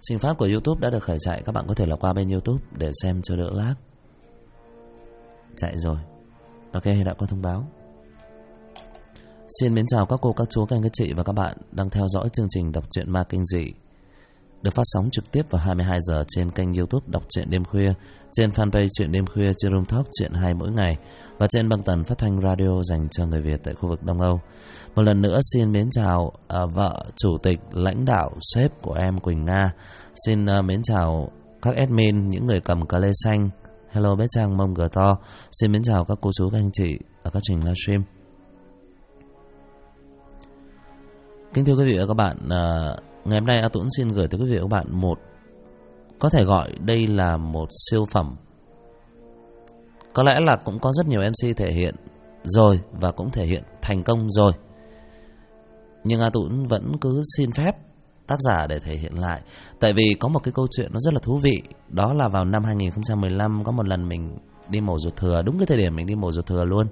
Trình phát của YouTube đã được khởi chạy. Các bạn có thể là qua bên YouTube để xem cho đỡ lag. Chạy rồi. Ok, đã có thông báo. Xin mến chào các cô, các chú, các anh, các chị và các bạn đang theo dõi chương trình đọc truyện ma kinh dị được phát sóng trực tiếp vào 22 giờ trên kênh YouTube Đọc truyện đêm khuya, trên fanpage Truyện đêm khuya trên Room Talk Truyện 2 mỗi ngày và trên băng tần phát thanh radio dành cho người Việt tại khu vực Đông Âu. Một lần nữa xin mến chào vợ, chủ tịch, lãnh đạo, sếp của em Quỳnh Nga. Xin mến chào các admin, những người cầm cờ lê xanh. Hello bé Trang mông gờ to. Xin mến chào các cô chú, các anh chị ở các trình livestream. Kính thưa quý vị và các bạn, ngày hôm nay A Tuấn xin gửi tới quý vị và các bạn một, có thể gọi đây là một siêu phẩm. Có lẽ là cũng có rất nhiều MC thể hiện rồi và cũng thể hiện thành công rồi, nhưng A Tuấn vẫn cứ xin phép tác giả để thể hiện lại. Tại vì có một cái câu chuyện nó rất là thú vị. Đó là vào năm 2015 có một lần mình đi mổ ruột thừa. Đúng cái thời điểm mình đi mổ ruột thừa luôn.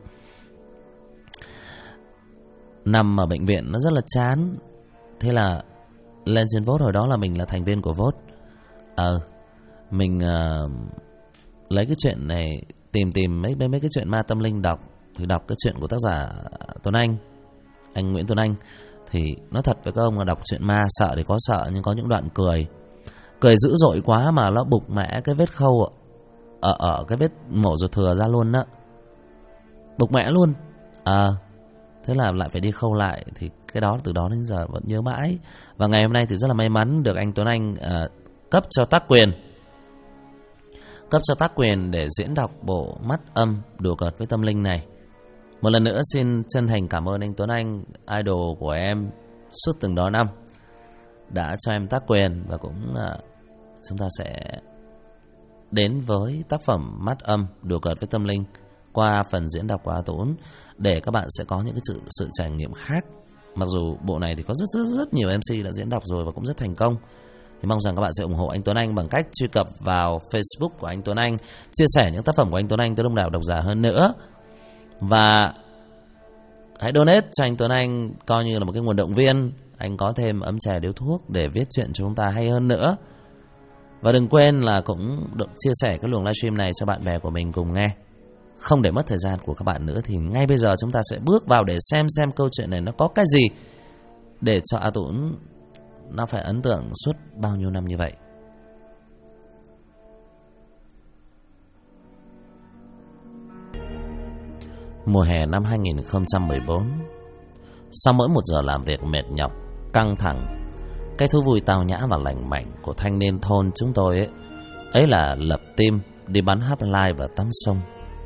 Nằm ở bệnh viện nó rất là chán. Thế là lên trên Vote, hồi đó là mình là thành viên của Vote. Mình lấy cái chuyện này, tìm mấy cái chuyện ma tâm linh đọc. Thì đọc cái chuyện của tác giả Tuấn Anh Nguyễn Tuấn Anh. Thì nói thật với các ông là đọc chuyện ma sợ thì có sợ, nhưng có những đoạn cười dữ dội quá mà nó bục mẹ cái vết khâu ở cái vết mổ ruột thừa ra luôn đó, bục mẹ luôn. Thế là lại phải đi khâu lại. Thì cái đó từ đó đến giờ vẫn nhớ mãi. Và ngày hôm nay thì rất là may mắn được anh Tuấn Anh cấp cho tác quyền để diễn đọc bộ Mắt Âm đùa cợt với tâm linh này. Một lần nữa xin chân thành cảm ơn anh Tuấn Anh, idol của em suốt từng đó năm, đã cho em tác quyền. Và cũng chúng ta sẽ đến với tác phẩm Mắt Âm đùa cợt với tâm linh qua phần diễn đọc của A Tuấn, để các bạn sẽ có những cái sự trải nghiệm khác. Mặc dù bộ này thì có rất nhiều MC đã diễn đọc rồi và cũng rất thành công. Thì mong rằng các bạn sẽ ủng hộ anh Tuấn Anh bằng cách truy cập vào Facebook của anh Tuấn Anh, chia sẻ những tác phẩm của anh Tuấn Anh tới đông đảo độc giả hơn nữa. Và hãy donate cho anh Tuấn Anh coi như là một cái nguồn động viên. Anh có thêm ấm trà điếu thuốc để viết chuyện cho chúng ta hay hơn nữa. Và đừng quên là cũng được chia sẻ cái luồng livestream này cho bạn bè của mình cùng nghe. Không để mất thời gian của các bạn nữa thì ngay bây giờ chúng ta sẽ bước vào để xem câu chuyện này nó có cái gì để cho A Tuấn nó phải ấn tượng suốt bao nhiêu năm như vậy. Mùa hè năm 2014, sau mỗi một giờ làm việc mệt nhọc, căng thẳng, cái thú vui tao nhã và lành mạnh của thanh niên thôn chúng tôi ấy là lập team đi bắn half-life và tắm sông.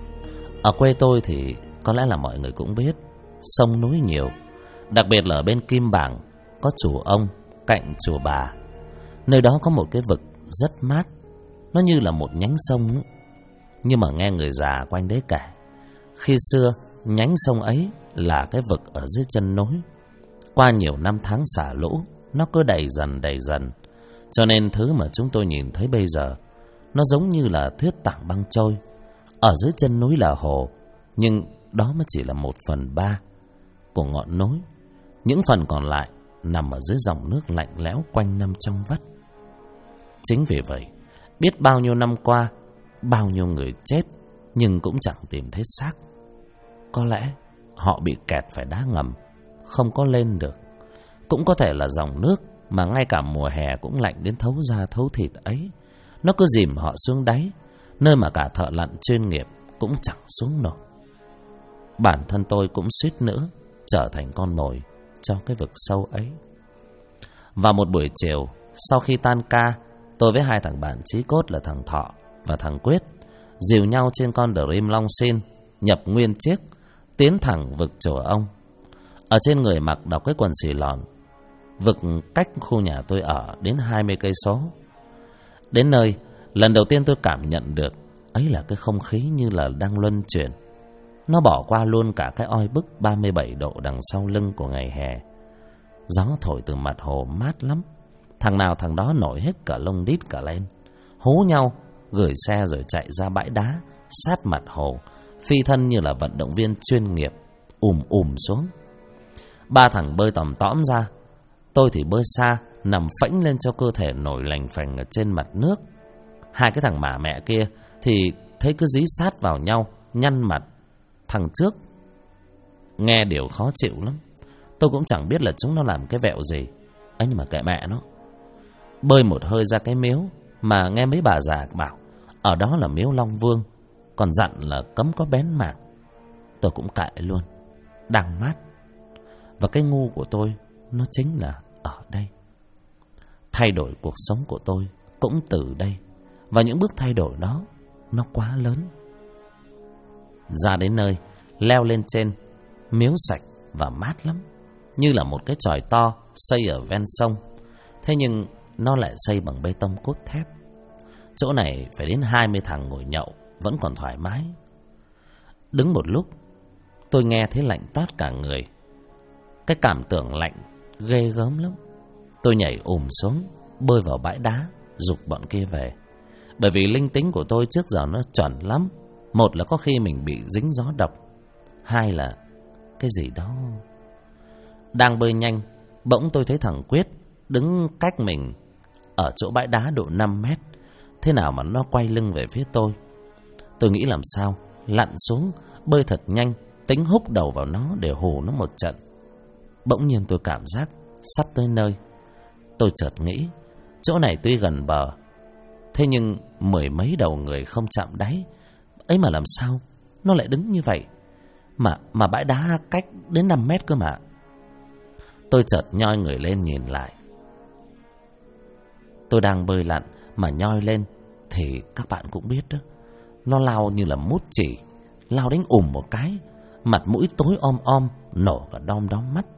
Ở quê tôi thì có lẽ là mọi người cũng biết, sông núi nhiều, đặc biệt là ở bên Kim Bảng có chùa ông cạnh chùa bà. Nơi đó có một cái vực rất mát, nó như là một nhánh sông ấy. Nhưng mà nghe người già quanh đấy kể, khi xưa nhánh sông ấy là cái vực ở dưới chân núi. Qua nhiều năm tháng xả lũ, nó cứ đầy dần. Cho nên thứ mà chúng tôi nhìn thấy bây giờ nó giống như là thuyết tảng băng trôi. Ở dưới chân núi là hồ, nhưng đó mới chỉ là 1/3 của ngọn núi. Những phần còn lại nằm ở dưới dòng nước lạnh lẽo quanh năm trong vắt. Chính vì vậy, biết bao nhiêu năm qua, bao nhiêu người chết nhưng cũng chẳng tìm thấy xác. Có lẽ họ bị kẹt phải đá ngầm, không có lên được. Cũng có thể là dòng nước mà ngay cả mùa hè cũng lạnh đến thấu da thấu thịt ấy, nó cứ dìm họ xuống đáy, nơi mà cả thợ lặn chuyên nghiệp cũng chẳng xuống nổi. Bản thân tôi cũng suýt nữa trở thành con mồi cho cái vực sâu ấy. Vào một buổi chiều, sau khi tan ca, tôi với hai thằng bạn chí cốt là thằng Thọ và thằng Quyết dìu nhau trên con Dream Long Xin, nhập nguyên chiếc, tiến thẳng vực chùa ông. Ở trên người mặc đọc cái quần xì lòn. Vực cách khu nhà tôi ở đến 20 cây số. Đến nơi, lần đầu tiên tôi cảm nhận được ấy là cái không khí như là đang luân chuyển. Nó bỏ qua luôn cả cái oi bức 37 độ đằng sau lưng của ngày hè. Gió thổi từ mặt hồ mát lắm. Thằng nào thằng đó nổi hết cả lông đít cả lên, hú nhau, gửi xe rồi chạy ra bãi đá sát mặt hồ, phi thân như là vận động viên chuyên nghiệp, xuống. Ba thằng bơi tòm tõm ra. Tôi thì bơi xa, nằm phễnh lên cho cơ thể nổi lành phành ở trên mặt nước. Hai cái thằng mả mẹ kia thì thấy cứ dí sát vào nhau, nhăn mặt. Thằng trước nghe điều khó chịu lắm. Tôi cũng chẳng biết là chúng nó làm cái vẹo gì ấy, nhưng mà kệ mẹ nó. Bơi một hơi ra cái miếu mà nghe mấy bà già bảo ở đó là miếu Long Vương, còn dặn là cấm có bén mảng. Tôi cũng kệ luôn, đang mát. Và cái ngu của tôi nó chính là ở đây. Thay đổi cuộc sống của tôi cũng từ đây. Và những bước thay đổi đó nó quá lớn. Ra đến nơi, leo lên trên, miếu sạch và mát lắm, như là một cái chòi to xây ở ven sông. Thế nhưng nó lại xây bằng bê tông cốt thép. Chỗ này phải đến 20 thằng ngồi nhậu vẫn còn thoải mái. Đứng một lúc, tôi nghe thấy lạnh toát cả người. Cái cảm tưởng lạnh ghê gớm lắm. Tôi nhảy xuống, bơi vào bãi đá, giục bọn kia về. Bởi vì linh tính của tôi trước giờ nó chuẩn lắm. Một là có khi mình bị dính gió độc, hai là cái gì đó. Đang bơi nhanh, bỗng tôi thấy thằng Quyết đứng cách mình ở chỗ bãi đá độ 5 mét. Thế nào mà nó quay lưng về phía tôi. Tôi nghĩ làm sao lặn xuống, bơi thật nhanh, tính húc đầu vào nó để hù nó một trận. Bỗng nhiên tôi cảm giác sắp tới nơi. Tôi chợt nghĩ, chỗ này tuy gần bờ, thế nhưng 10 mấy đầu người không chạm đáy ấy mà làm sao nó lại đứng như vậy. Mà bãi đá cách đến 5 mét cơ mà. Tôi chợt nhoi người lên nhìn lại. Tôi đang bơi lặn mà nhoi lên thì các bạn cũng biết đó, nó lao như là mút chỉ, lao đánh một cái, mặt mũi tối om, nổ cả đom đóm mắt.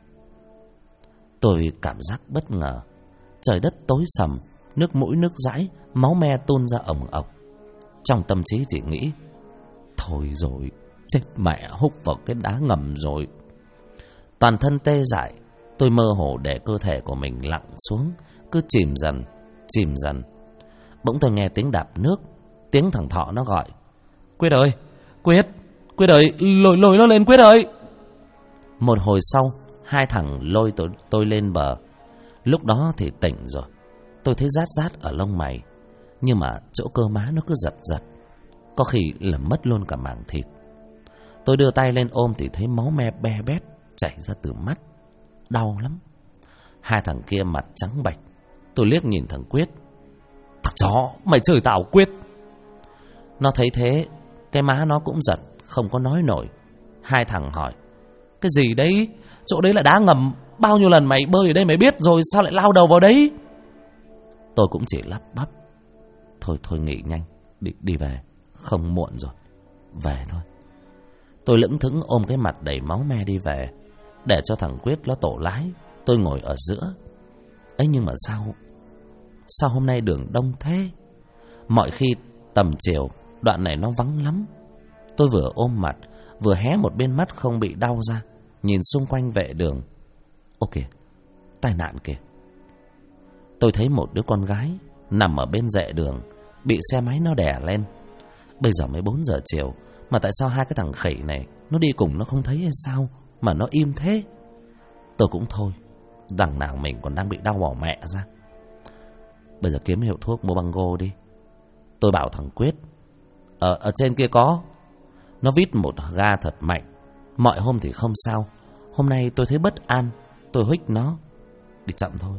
Tôi cảm giác bất ngờ. Trời đất tối sầm, nước mũi nước dãi, máu me tuôn ra ồng ộc. Trong tâm trí chỉ nghĩ, thôi rồi, chết mẹ, húc vào cái đá ngầm rồi. Toàn thân tê dại, tôi mơ hồ để cơ thể của mình lặn xuống, cứ chìm dần. Bỗng tôi nghe tiếng đạp nước, tiếng thằng Thọ nó gọi, Quyết ơi, Quyết ơi, lôi nó lên Quyết ơi. Một hồi sau, hai thằng lôi tôi lên bờ. Lúc đó thì tỉnh rồi. Tôi thấy rát ở lông mày, nhưng mà chỗ cơ má nó cứ giật. Có khi là mất luôn cả màng thịt. Tôi đưa tay lên ôm thì thấy máu me be bét chảy ra từ mắt. Đau lắm. Hai thằng kia mặt trắng bệch. Tôi liếc nhìn thằng Quyết. Thằng chó, mày chửi tao Quyết. Nó thấy thế, cái má nó cũng giật, không có nói nổi. Hai thằng hỏi, cái gì đấy? Chỗ đấy là đá ngầm, bao nhiêu lần mày bơi ở đây mày biết rồi, sao lại lao đầu vào đấy? Tôi cũng chỉ lắp bắp, Thôi nghỉ nhanh, đi về, không muộn rồi, về thôi. Tôi lững thững ôm cái mặt đầy máu me đi về, để cho thằng Quyết nó tổ lái. Tôi ngồi ở giữa. Ấy nhưng mà sao hôm nay đường đông thế? Mọi khi tầm chiều đoạn này nó vắng lắm. Tôi vừa ôm mặt, vừa hé một bên mắt không bị đau ra, nhìn xung quanh vệ đường. Ô kìa, tai nạn kìa. Tôi thấy một đứa con gái nằm ở bên rẽ đường, bị xe máy nó đè lên. Bây giờ mới 4 giờ chiều, mà tại sao hai cái thằng khỉ này nó đi cùng nó không thấy hay sao mà nó im thế? Tôi cũng thôi, đằng nào mình còn đang bị đau bỏ mẹ ra. Bây giờ kiếm hiệu thuốc mua băng gô đi. Tôi bảo thằng Quyết, ở trên kia có. Nó vít một ga thật mạnh. Mọi hôm thì không sao, hôm nay tôi thấy bất an. Tôi huých nó, đi chậm thôi.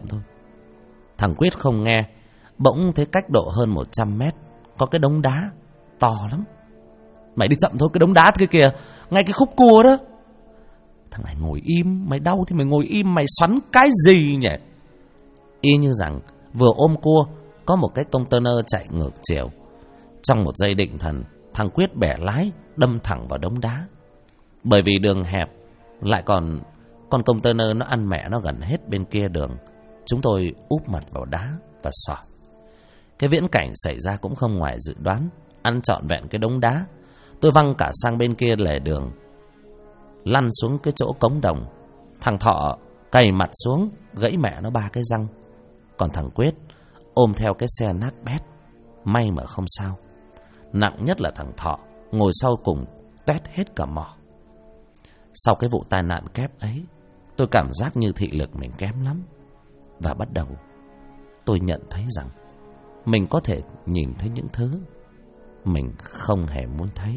Thằng Quyết không nghe. Bỗng thấy cách độ hơn 100 mét có cái đống đá to lắm. Mày đi chậm thôi, cái đống đá kia kìa, ngay cái khúc cua đó. Thằng này ngồi im, mày đau thì mày ngồi im, mày xoắn cái gì nhỉ? Y như rằng vừa ôm cua, có một cái container chạy ngược chiều. Trong một giây định thần, thằng Quyết bẻ lái, đâm thẳng vào đống đá. Bởi vì đường hẹp, lại còn con container nó ăn mẹ nó gần hết bên kia đường. Chúng tôi úp mặt vào đá và sỏi. Cái viễn cảnh xảy ra cũng không ngoài dự đoán. Ăn trọn vẹn cái đống đá. Tôi văng cả sang bên kia lề đường, lăn xuống cái chỗ cống đồng. Thằng Thọ cày mặt xuống, gãy mẹ nó 3 cái răng. Còn thằng Quyết ôm theo cái xe nát bét. May mà không sao. Nặng nhất là thằng Thọ, ngồi sau cùng tét hết cả mỏ. Sau cái vụ tai nạn kép ấy, tôi cảm giác như thị lực mình kém lắm. Và bắt đầu tôi nhận thấy rằng mình có thể nhìn thấy những thứ mình không hề muốn thấy.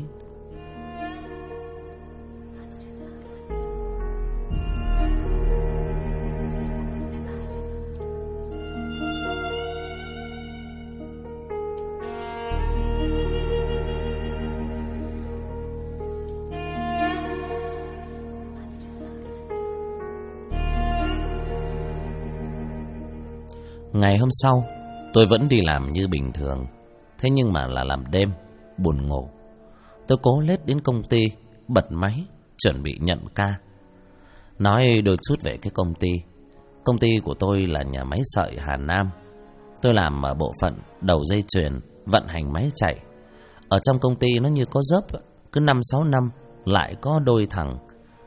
Ngày hôm sau, tôi vẫn đi làm như bình thường. Thế nhưng mà là làm đêm, buồn ngủ. Tôi cố lết đến công ty, bật máy, chuẩn bị nhận ca. Nói đôi chút về cái công ty. Công ty của tôi là nhà máy sợi Hà Nam. Tôi làm ở bộ phận đầu dây chuyền, vận hành máy chạy. Ở trong công ty nó như có dớp, cứ 5-6 năm lại có đôi thằng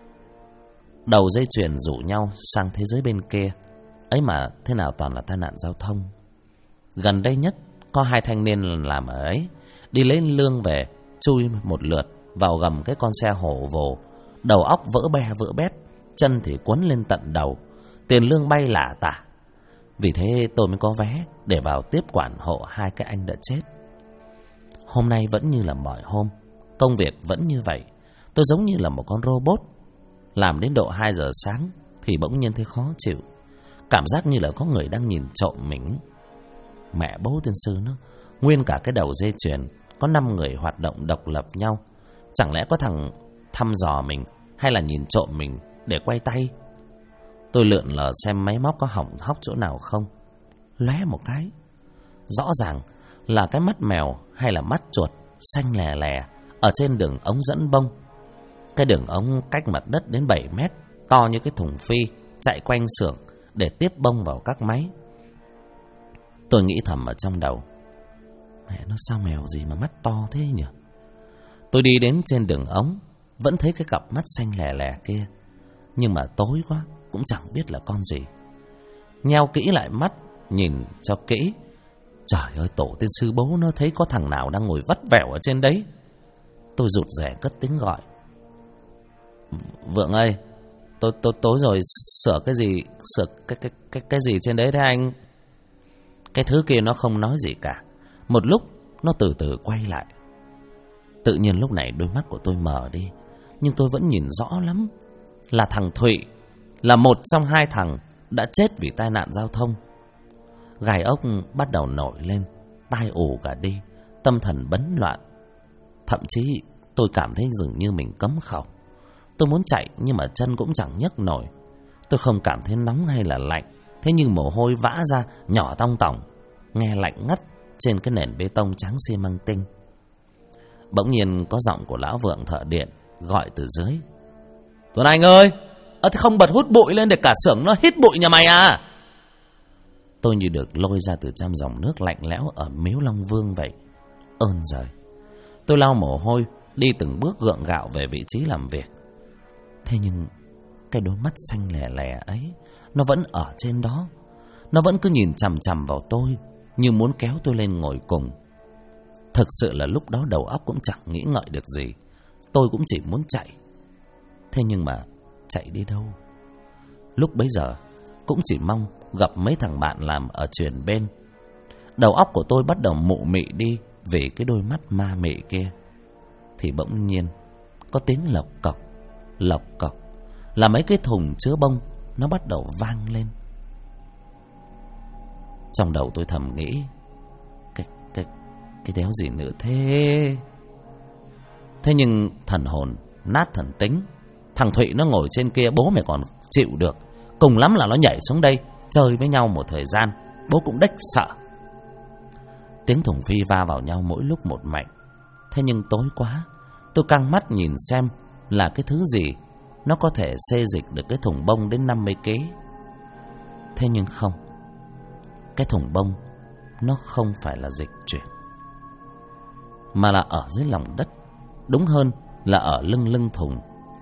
đầu dây chuyền rủ nhau sang thế giới bên kia. Ấy mà thế nào toàn là tai nạn giao thông. Gần đây nhất có 2 thanh niên làm ở ấy, đi lấy lương về, chui một lượt vào gầm cái con xe hổ vồ, đầu óc vỡ be vỡ bét, chân thì quấn lên tận đầu, tiền lương bay lả tả. Vì thế tôi mới có vé để vào tiếp quản hộ 2 cái anh đã chết. Hôm nay vẫn như là mọi hôm, công việc vẫn như vậy. Tôi giống như là một con robot. Làm đến độ 2 giờ sáng thì bỗng nhiên thấy khó chịu. Cảm giác như là có người đang nhìn trộm mình. Mẹ bố tiên sư nó, nguyên cả cái đầu dây chuyền có 5 người hoạt động độc lập nhau. Chẳng lẽ có thằng thăm dò mình hay là nhìn trộm mình để quay tay? Tôi lượn lờ xem máy móc có hỏng hóc chỗ nào không. Lóe một cái, rõ ràng là cái mắt mèo hay là mắt chuột xanh lè lè ở trên đường ống dẫn bông. Cái đường ống cách mặt đất đến 7 mét, to như cái thùng phi, chạy quanh xưởng để tiếp bông vào các máy. Tôi nghĩ thầm ở trong đầu, mẹ nó sao mèo gì mà mắt to thế nhỉ? Tôi đi đến trên đường ống, vẫn thấy cái cặp mắt xanh lè lè kia, nhưng mà tối quá, cũng chẳng biết là con gì. Nheo kỹ lại mắt, nhìn cho kỹ. Trời ơi, tổ tiên sư bố nó thấy có thằng nào đang ngồi vắt vẻo ở trên đấy. Tôi rụt rè cất tiếng gọi. Vượng ơi, tối rồi sửa cái gì, sửa cái gì trên đấy thế anh? Cái thứ kia nó không nói gì cả. Một lúc nó từ từ quay lại. Tự nhiên lúc này đôi mắt của tôi mờ đi, nhưng tôi vẫn nhìn rõ lắm. Là thằng Thụy, là một trong 2 thằng đã chết vì tai nạn giao thông. Gai ốc bắt đầu nổi lên, tai ù cả đi, tâm thần bấn loạn. Thậm chí tôi cảm thấy dường như mình cấm khẩu. Tôi muốn chạy nhưng mà chân cũng chẳng nhấc nổi. Tôi không cảm thấy nóng hay là lạnh, thế nhưng mồ hôi vã ra nhỏ tong tỏng, nghe lạnh ngắt trên cái nền bê tông trắng xi măng tinh. Bỗng nhiên có giọng của lão Vượng thợ điện gọi từ dưới. Tuấn Anh ơi, thế không bật hút bụi lên để cả xưởng nó hít bụi nhà mày à? Tôi như được lôi ra từ trong dòng nước lạnh lẽo ở Miếu Long Vương vậy. Ơn giời. Tôi lau mồ hôi, đi từng bước gượng gạo về vị trí làm việc. Thế nhưng cái đôi mắt xanh lè lè ấy, nó vẫn ở trên đó. Nó vẫn cứ nhìn chằm chằm vào tôi, như muốn kéo tôi lên ngồi cùng. Thực sự là lúc đó đầu óc cũng chẳng nghĩ ngợi được gì. Tôi cũng chỉ muốn chạy. Thế nhưng mà chạy đi đâu? Lúc bấy giờ cũng chỉ mong gặp mấy thằng bạn làm ở chuyền bên. Đầu óc của tôi bắt đầu mụ mị đi vì cái đôi mắt ma mị kia. Thì bỗng nhiên có tiếng lộc cọc, là mấy cái thùng chứa bông nó bắt đầu vang lên. Trong đầu tôi thầm nghĩ, cái đéo gì nữa thế? Thế nhưng thần hồn nát thần tính. Thằng Thụy nó ngồi trên kia, bố mày còn chịu được. Cùng lắm là nó nhảy xuống đây chơi với nhau một thời gian, bố cũng đếch sợ. Tiếng thùng phi va vào nhau mỗi lúc một mạnh. Thế nhưng tối quá, tôi căng mắt nhìn xem là cái thứ gì nó có thể xê dịch được cái thùng bông đến 50 kg. Thế nhưng không, cái thùng bông nó không phải là dịch chuyển, mà là ở dưới lòng đất. Đúng hơn là ở lưng thùng.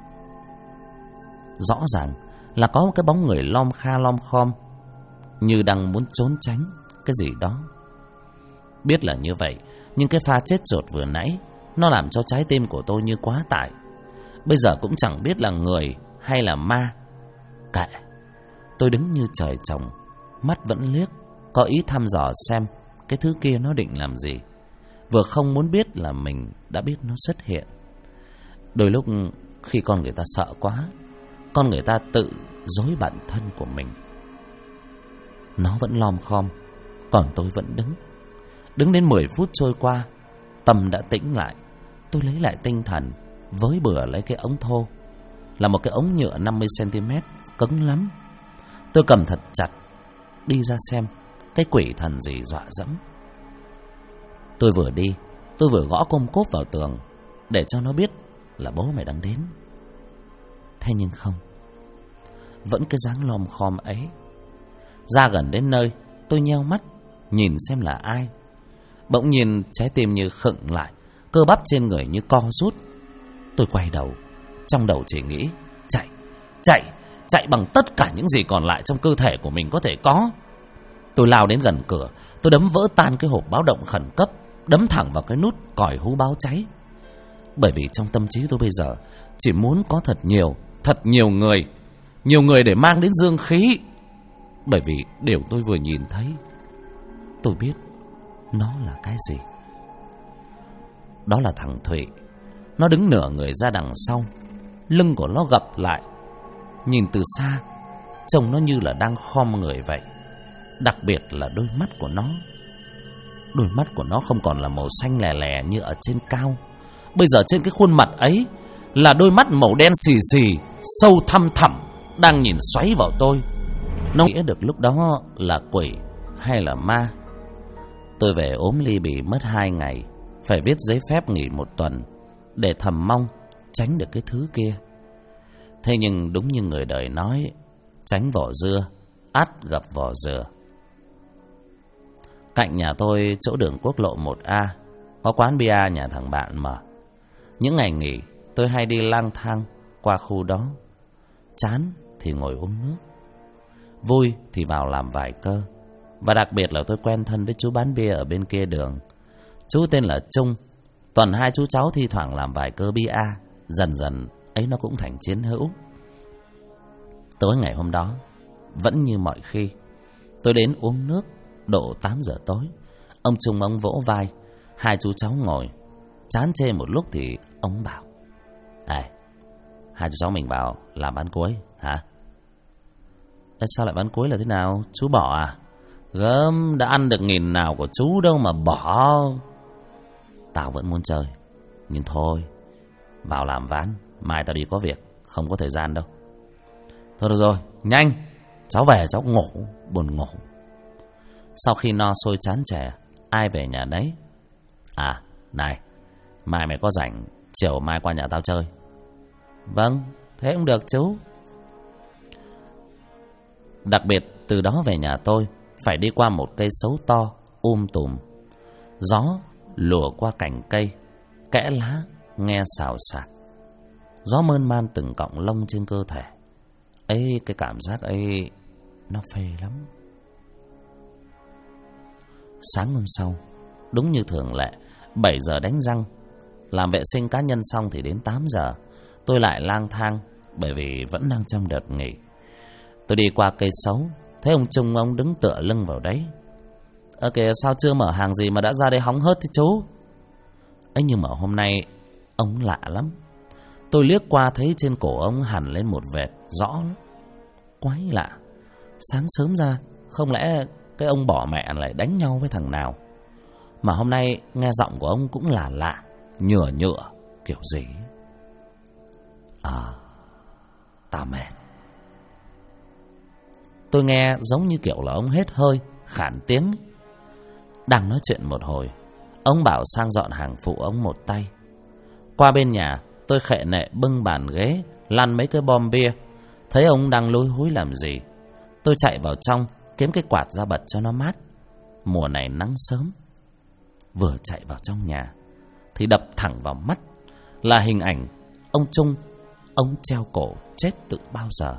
Rõ ràng là có một cái bóng người lom kha lom khom, như đang muốn trốn tránh cái gì đó. Biết là như vậy, nhưng cái pha chết chột vừa nãy nó làm cho trái tim của tôi như quá tải. Bây giờ cũng chẳng biết là người hay là ma. Kệ, tôi đứng như trời trồng, mắt vẫn liếc, có ý thăm dò xem cái thứ kia nó định làm gì, vừa không muốn biết là mình đã biết nó xuất hiện. Đôi lúc khi con người ta sợ quá, con người ta tự dối bản thân của mình. Nó vẫn lom khom, còn tôi vẫn đứng. Đứng đến 10 phút trôi qua, tâm đã tĩnh lại. Tôi lấy lại tinh thần, với bừa lấy cái ống thô, là một cái ống nhựa 50cm, cứng lắm. Tôi cầm thật chặt, đi ra xem cái quỷ thần gì dọa dẫm. Tôi vừa đi, tôi vừa gõ côm cốp vào tường, để cho nó biết là bố mày đang đến. Thế nhưng không, vẫn cái dáng lom khom ấy. Ra gần đến nơi, tôi nheo mắt, nhìn xem là ai. Bỗng nhiên trái tim như khựng lại, cơ bắp trên người như co rút. Tôi quay đầu, trong đầu chỉ nghĩ chạy, chạy, chạy bằng tất cả những gì còn lại trong cơ thể của mình có thể có. Tôi lao đến gần cửa, tôi đấm vỡ tan cái hộp báo động khẩn cấp, đấm thẳng vào cái nút còi hú báo cháy. Bởi vì trong tâm trí tôi bây giờ chỉ muốn có thật nhiều người để mang đến dương khí. Bởi vì điều tôi vừa nhìn thấy, tôi biết nó là cái gì. Đó là thằng Thụy. Nó đứng nửa người ra đằng sau, lưng của nó gập lại. Nhìn từ xa, trông nó như là đang khom người vậy. Đặc biệt là đôi mắt của nó. Đôi mắt của nó không còn là màu xanh lè lè như ở trên cao. Bây giờ trên cái khuôn mặt ấy là đôi mắt màu đen xì xì, sâu thăm thẳm, đang nhìn xoáy vào tôi. Nó nghĩa được lúc đó là quỷ hay là ma. Tôi về ốm ly bì mất 2 ngày, phải viết giấy phép nghỉ 1 tuần, để thầm mong tránh được cái thứ kia. Thế nhưng đúng như người đời nói, tránh vỏ dưa, ắt gặp vỏ dừa. Cạnh nhà tôi, chỗ đường quốc lộ 1A, có quán bia nhà thằng bạn mở. Những ngày nghỉ, tôi hay đi lang thang qua khu đó. Chán thì ngồi uống nước, vui thì vào làm vài cơ. Và đặc biệt là tôi quen thân với chú bán bia ở bên kia đường. Chú tên là Trung. Tuần 2 chú cháu thi thoảng làm vài cơ bia. Dần dần ấy nó cũng thành chiến hữu. Tối ngày hôm đó, vẫn như mọi khi, tôi đến uống nước. Độ 8 giờ tối, ông Trung ông vỗ vai, 2 chú cháu ngồi. Chán chê một lúc thì ông bảo: "Này, 2 chú cháu mình bảo làm bán cuối hả?" "Sao lại bán cuối là thế nào? Chú bỏ à?" "Gớm, đã ăn được 1000 nào của chú đâu mà bỏ." "Tao vẫn muốn chơi, nhưng thôi, vào làm ván, mai tao đi có việc, không có thời gian đâu." "Thôi được rồi, nhanh, cháu về cháu ngủ, buồn ngủ." Sau khi no sôi chán chè, ai về nhà đấy. "À, này, mai mày có rảnh, chiều mai qua nhà tao chơi." "Vâng, thế cũng được chú." Đặc biệt từ đó về nhà tôi phải đi qua một cây sấu to tùm. Gió lùa qua cành cây, kẽ lá nghe xào xạc. Gió mơn man từng cọng lông trên cơ thể. Ấy, cái cảm giác ấy nó phê lắm. Sáng hôm sau, đúng như thường lệ, 7 giờ đánh răng, làm vệ sinh cá nhân xong thì đến 8 giờ tôi lại lang thang, bởi vì vẫn đang trong đợt nghỉ. Tôi đi qua cây sấu, thấy ông Trung ông đứng tựa lưng vào đấy. Kìa, sao chưa mở hàng gì mà đã ra đây hóng hớt thế chú?" Ấy nhưng mà hôm nay ông lạ lắm. Tôi liếc qua thấy trên cổ ông hằn lên một vệt rõ lắm. Quái lạ, sáng sớm ra không lẽ cái ông bỏ mẹ lại đánh nhau với thằng nào. Mà hôm nay nghe giọng của ông cũng là lạ, nhựa kiểu gì. Tao mệt. Tôi nghe giống như kiểu là ông hết hơi, khản tiếng. Đang nói chuyện một hồi, ông bảo sang dọn hàng phụ ông một tay. Qua bên nhà, tôi khệ nệ bưng bàn ghế, lăn mấy cái bom bia. Thấy ông đang lúi húi làm gì, tôi chạy vào trong kiếm cái quạt ra bật cho nó mát. Mùa này nắng sớm. Vừa chạy vào trong nhà thì đập thẳng vào mắt là hình ảnh ông Trung. Ông treo cổ chết từ bao giờ.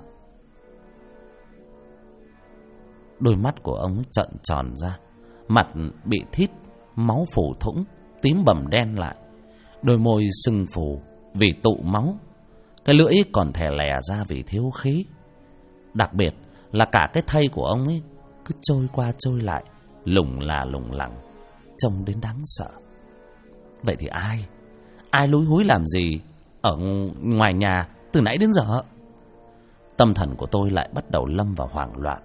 Đôi mắt của ông trợn tròn ra, mặt bị thít, máu phủ thủng, tím bầm đen lại. Đôi môi sưng phù vì tụ máu. Cái lưỡi còn thè lè ra vì thiếu khí. Đặc biệt là cả cái thây của ông ấy cứ trôi qua trôi lại, lủng là lủng lẳng, trông đến đáng sợ. Vậy thì ai lúi húi làm gì ở ngoài nhà từ nãy đến giờ? Tâm thần của tôi lại bắt đầu lâm vào hoảng loạn.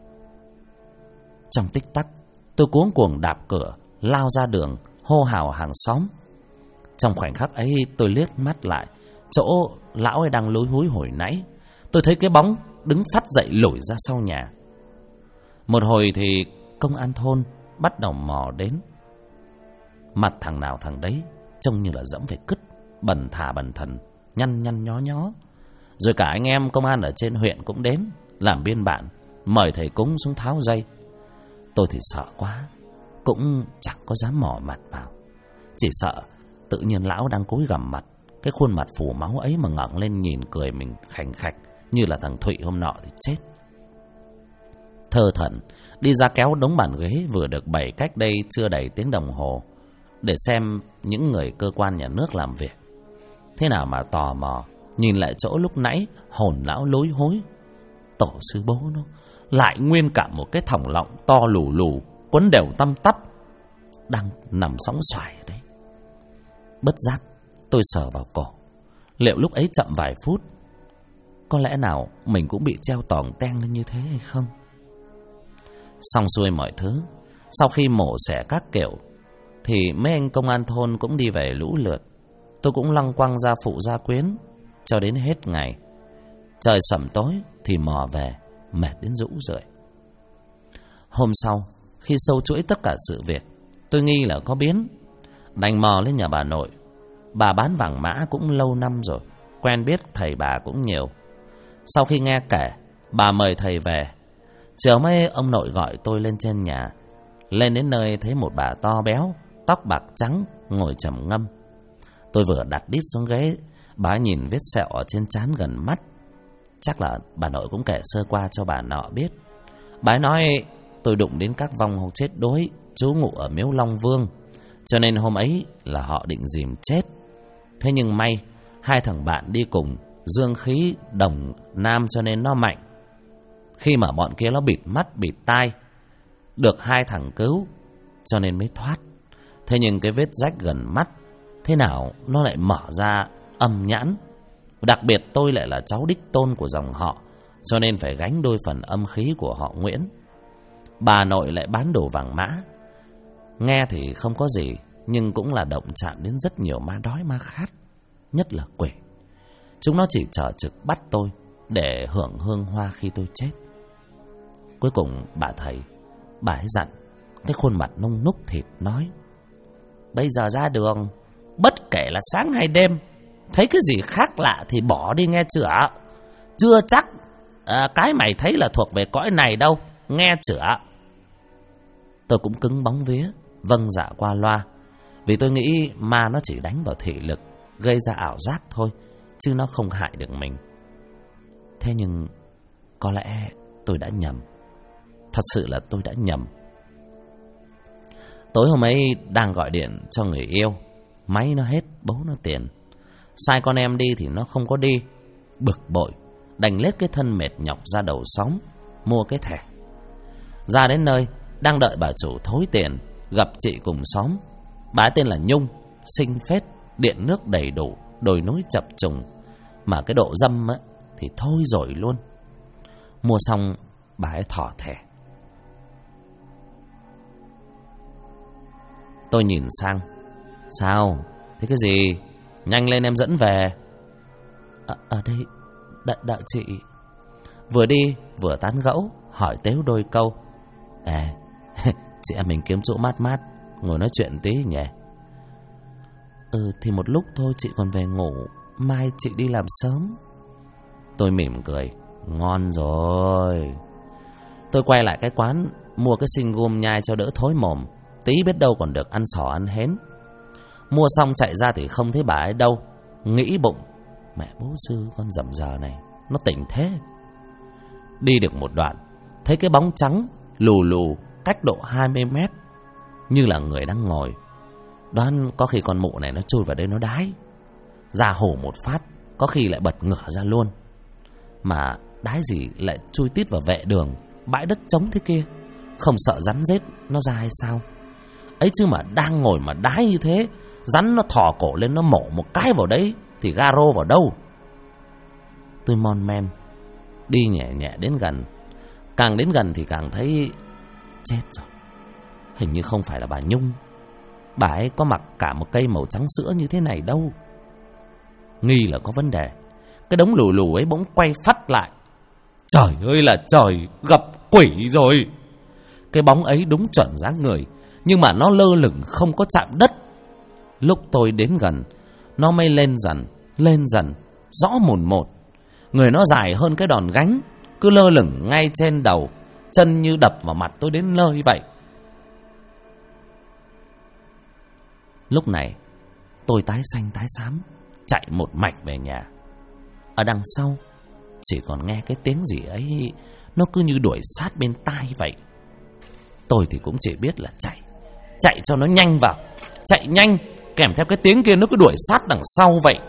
Trong tích tắc, tôi cuống cuồng đạp cửa, lao ra đường, hô hào hàng xóm. Trong khoảnh khắc ấy, tôi liếc mắt lại chỗ lão ấy đang lúi húi hồi nãy. Tôi thấy cái bóng đứng phắt dậy lủi ra sau nhà. Một hồi thì công an thôn bắt đầu mò đến. Mặt thằng nào thằng đấy trông như là dẫm về cứt, bần thà bần thần, nhăn nhăn nhó nhó. Rồi cả anh em công an ở trên huyện cũng đến làm biên bản, mời thầy cúng xuống tháo dây. Tôi thì sợ quá, cũng chẳng có dám mò mặt vào. Chỉ sợ tự nhiên lão đang cúi gằm mặt, cái khuôn mặt phủ máu ấy mà ngẩng lên nhìn cười mình khành khạch như là thằng Thụy hôm nọ thì chết. Thơ thẩn đi ra kéo đống bàn ghế vừa được bày cách đây chưa đầy tiếng đồng hồ để xem những người cơ quan nhà nước làm việc. Thế nào mà tò mò nhìn lại chỗ lúc nãy hồn lão lối hối. Tổ sư bố nó lại nguyên cả một cái thòng lọng to lù lù, quấn đều tăm tắp, đang nằm sóng xoài ở đấy. Bất giác tôi sờ vào cổ. Liệu lúc ấy chậm vài phút, có lẽ nào mình cũng bị treo tòng teng lên như thế hay không? Xong xuôi mọi thứ, sau khi mổ xẻ các kiểu thì mấy anh công an thôn cũng đi về lũ lượt. Tôi cũng lăng quăng ra phụ gia quyến cho đến hết ngày. Trời sẩm tối thì mò về, mệt đến rũ rượi. Hôm sau, khi sâu chuỗi tất cả sự việc, tôi nghi là có biến, đành mò lên nhà bà nội. Bà bán vàng mã cũng lâu năm rồi, quen biết thầy bà cũng nhiều. Sau khi nghe kể, bà mời thầy về. Chiều mấy ông nội gọi tôi lên trên nhà. Lên đến nơi thấy một bà to béo, tóc bạc trắng, ngồi trầm ngâm. Tôi vừa đặt đít xuống ghế, bà nhìn vết sẹo ở trên trán gần mắt. Chắc là bà nội cũng kể sơ qua cho bà nọ biết. Bà ấy nói tôi đụng đến các vong hồn chết đuối trú ngụ ở miếu Long Vương, cho nên hôm ấy là họ định dìm chết. Thế nhưng may hai thằng bạn đi cùng dương khí đồng nam cho nên nó mạnh. Khi mà bọn kia nó bịt mắt bịt tai, được hai thằng cứu cho nên mới thoát. Thế nhưng cái vết rách gần mắt thế nào nó lại mở ra âm nhãn. Đặc biệt tôi lại là cháu đích tôn của dòng họ, cho nên phải gánh đôi phần âm khí của họ Nguyễn. Bà nội lại bán đồ vàng mã. Nghe thì không có gì, nhưng cũng là động chạm đến rất nhiều ma đói ma khát, nhất là quỷ. Chúng nó chỉ chờ trực bắt tôi để hưởng hương hoa khi tôi chết. Cuối cùng bà thầy, bà ấy dặn, cái khuôn mặt nung núc thịt nói: bây giờ ra đường, bất kể là sáng hay đêm, thấy cái gì khác lạ thì bỏ đi nghe chữa. Chưa chắc cái mày thấy là thuộc về cõi này đâu, nghe chữa. Tôi cũng cứng bóng vía, vâng dạ qua loa, vì tôi nghĩ ma nó chỉ đánh vào thị lực, gây ra ảo giác thôi, chứ nó không hại được mình. Thế nhưng có lẽ tôi đã nhầm. Thật sự là tôi đã nhầm. Tối hôm ấy đang gọi điện cho người yêu, máy nó hết, bố nó tiền. Sai con em đi thì nó không có đi. Bực bội, đành lết cái thân mệt nhọc ra đầu xóm mua cái thẻ. Ra đến nơi, đang đợi bà chủ thối tiền, gặp chị cùng xóm. Bà tên là Nhung, xinh phết, điện nước đầy đủ, đồi núi chập trùng, mà cái độ dâm á thì thôi rồi luôn. Mua xong, bà ấy thỏ thẻ. Tôi nhìn sang. Sao? Thế cái gì? Nhanh lên em dẫn về. Ở đây, đợi chị. Vừa đi vừa tán gẫu, hỏi tếu đôi câu. Chị em mình kiếm chỗ mát mát ngồi nói chuyện tí nhỉ? Thì một lúc thôi, chị còn về ngủ, mai chị đi làm sớm. Tôi mỉm cười. Ngon rồi. Tôi quay lại cái quán, mua cái sinh gum nhai cho đỡ thối mồm, tí biết đâu còn được ăn sò ăn hến. Mua xong chạy ra thì không thấy bà ấy đâu. Nghĩ bụng, mẹ bố sư con dầm giờ này nó tỉnh thế. Đi được một đoạn, thấy cái bóng trắng lù lù cách độ 20 mét, như là người đang ngồi. Đoán có khi con mụ này nó chui vào đây nó đái. Ra hổ một phát, có khi lại bật ngửa ra luôn. Mà đái gì lại chui tít vào vệ đường, bãi đất trống thế kia. Không sợ rắn rết nó ra hay sao? Ấy chứ mà đang ngồi mà đái như thế, rắn nó thò cổ lên nó mổ một cái vào đấy thì garo vào đâu? Tôi mon men đi nhẹ nhẹ đến gần. Càng đến gần thì càng thấy chết rồi. Hình như không phải là bà Nhung. Bà ấy có mặc cả một cây màu trắng sữa như thế này đâu. Nghi là có vấn đề. Cái đống lù lù ấy bỗng quay phắt lại. Trời ơi là trời, gặp quỷ rồi. Cái bóng ấy đúng chuẩn dáng người, nhưng mà nó lơ lửng không có chạm đất. Lúc tôi đến gần, nó mới lên dần, rõ mồn một. Người nó dài hơn cái đòn gánh, cứ lơ lửng ngay trên đầu, chân như đập vào mặt tôi đến nơi vậy. Lúc này tôi tái xanh tái xám, chạy một mạch về nhà. Ở đằng sau chỉ còn nghe cái tiếng gì ấy, nó cứ như đuổi sát bên tai vậy. Tôi thì cũng chỉ biết là chạy cho nó nhanh vào, chạy nhanh, kèm theo cái tiếng kia nó cứ đuổi sát đằng sau vậy.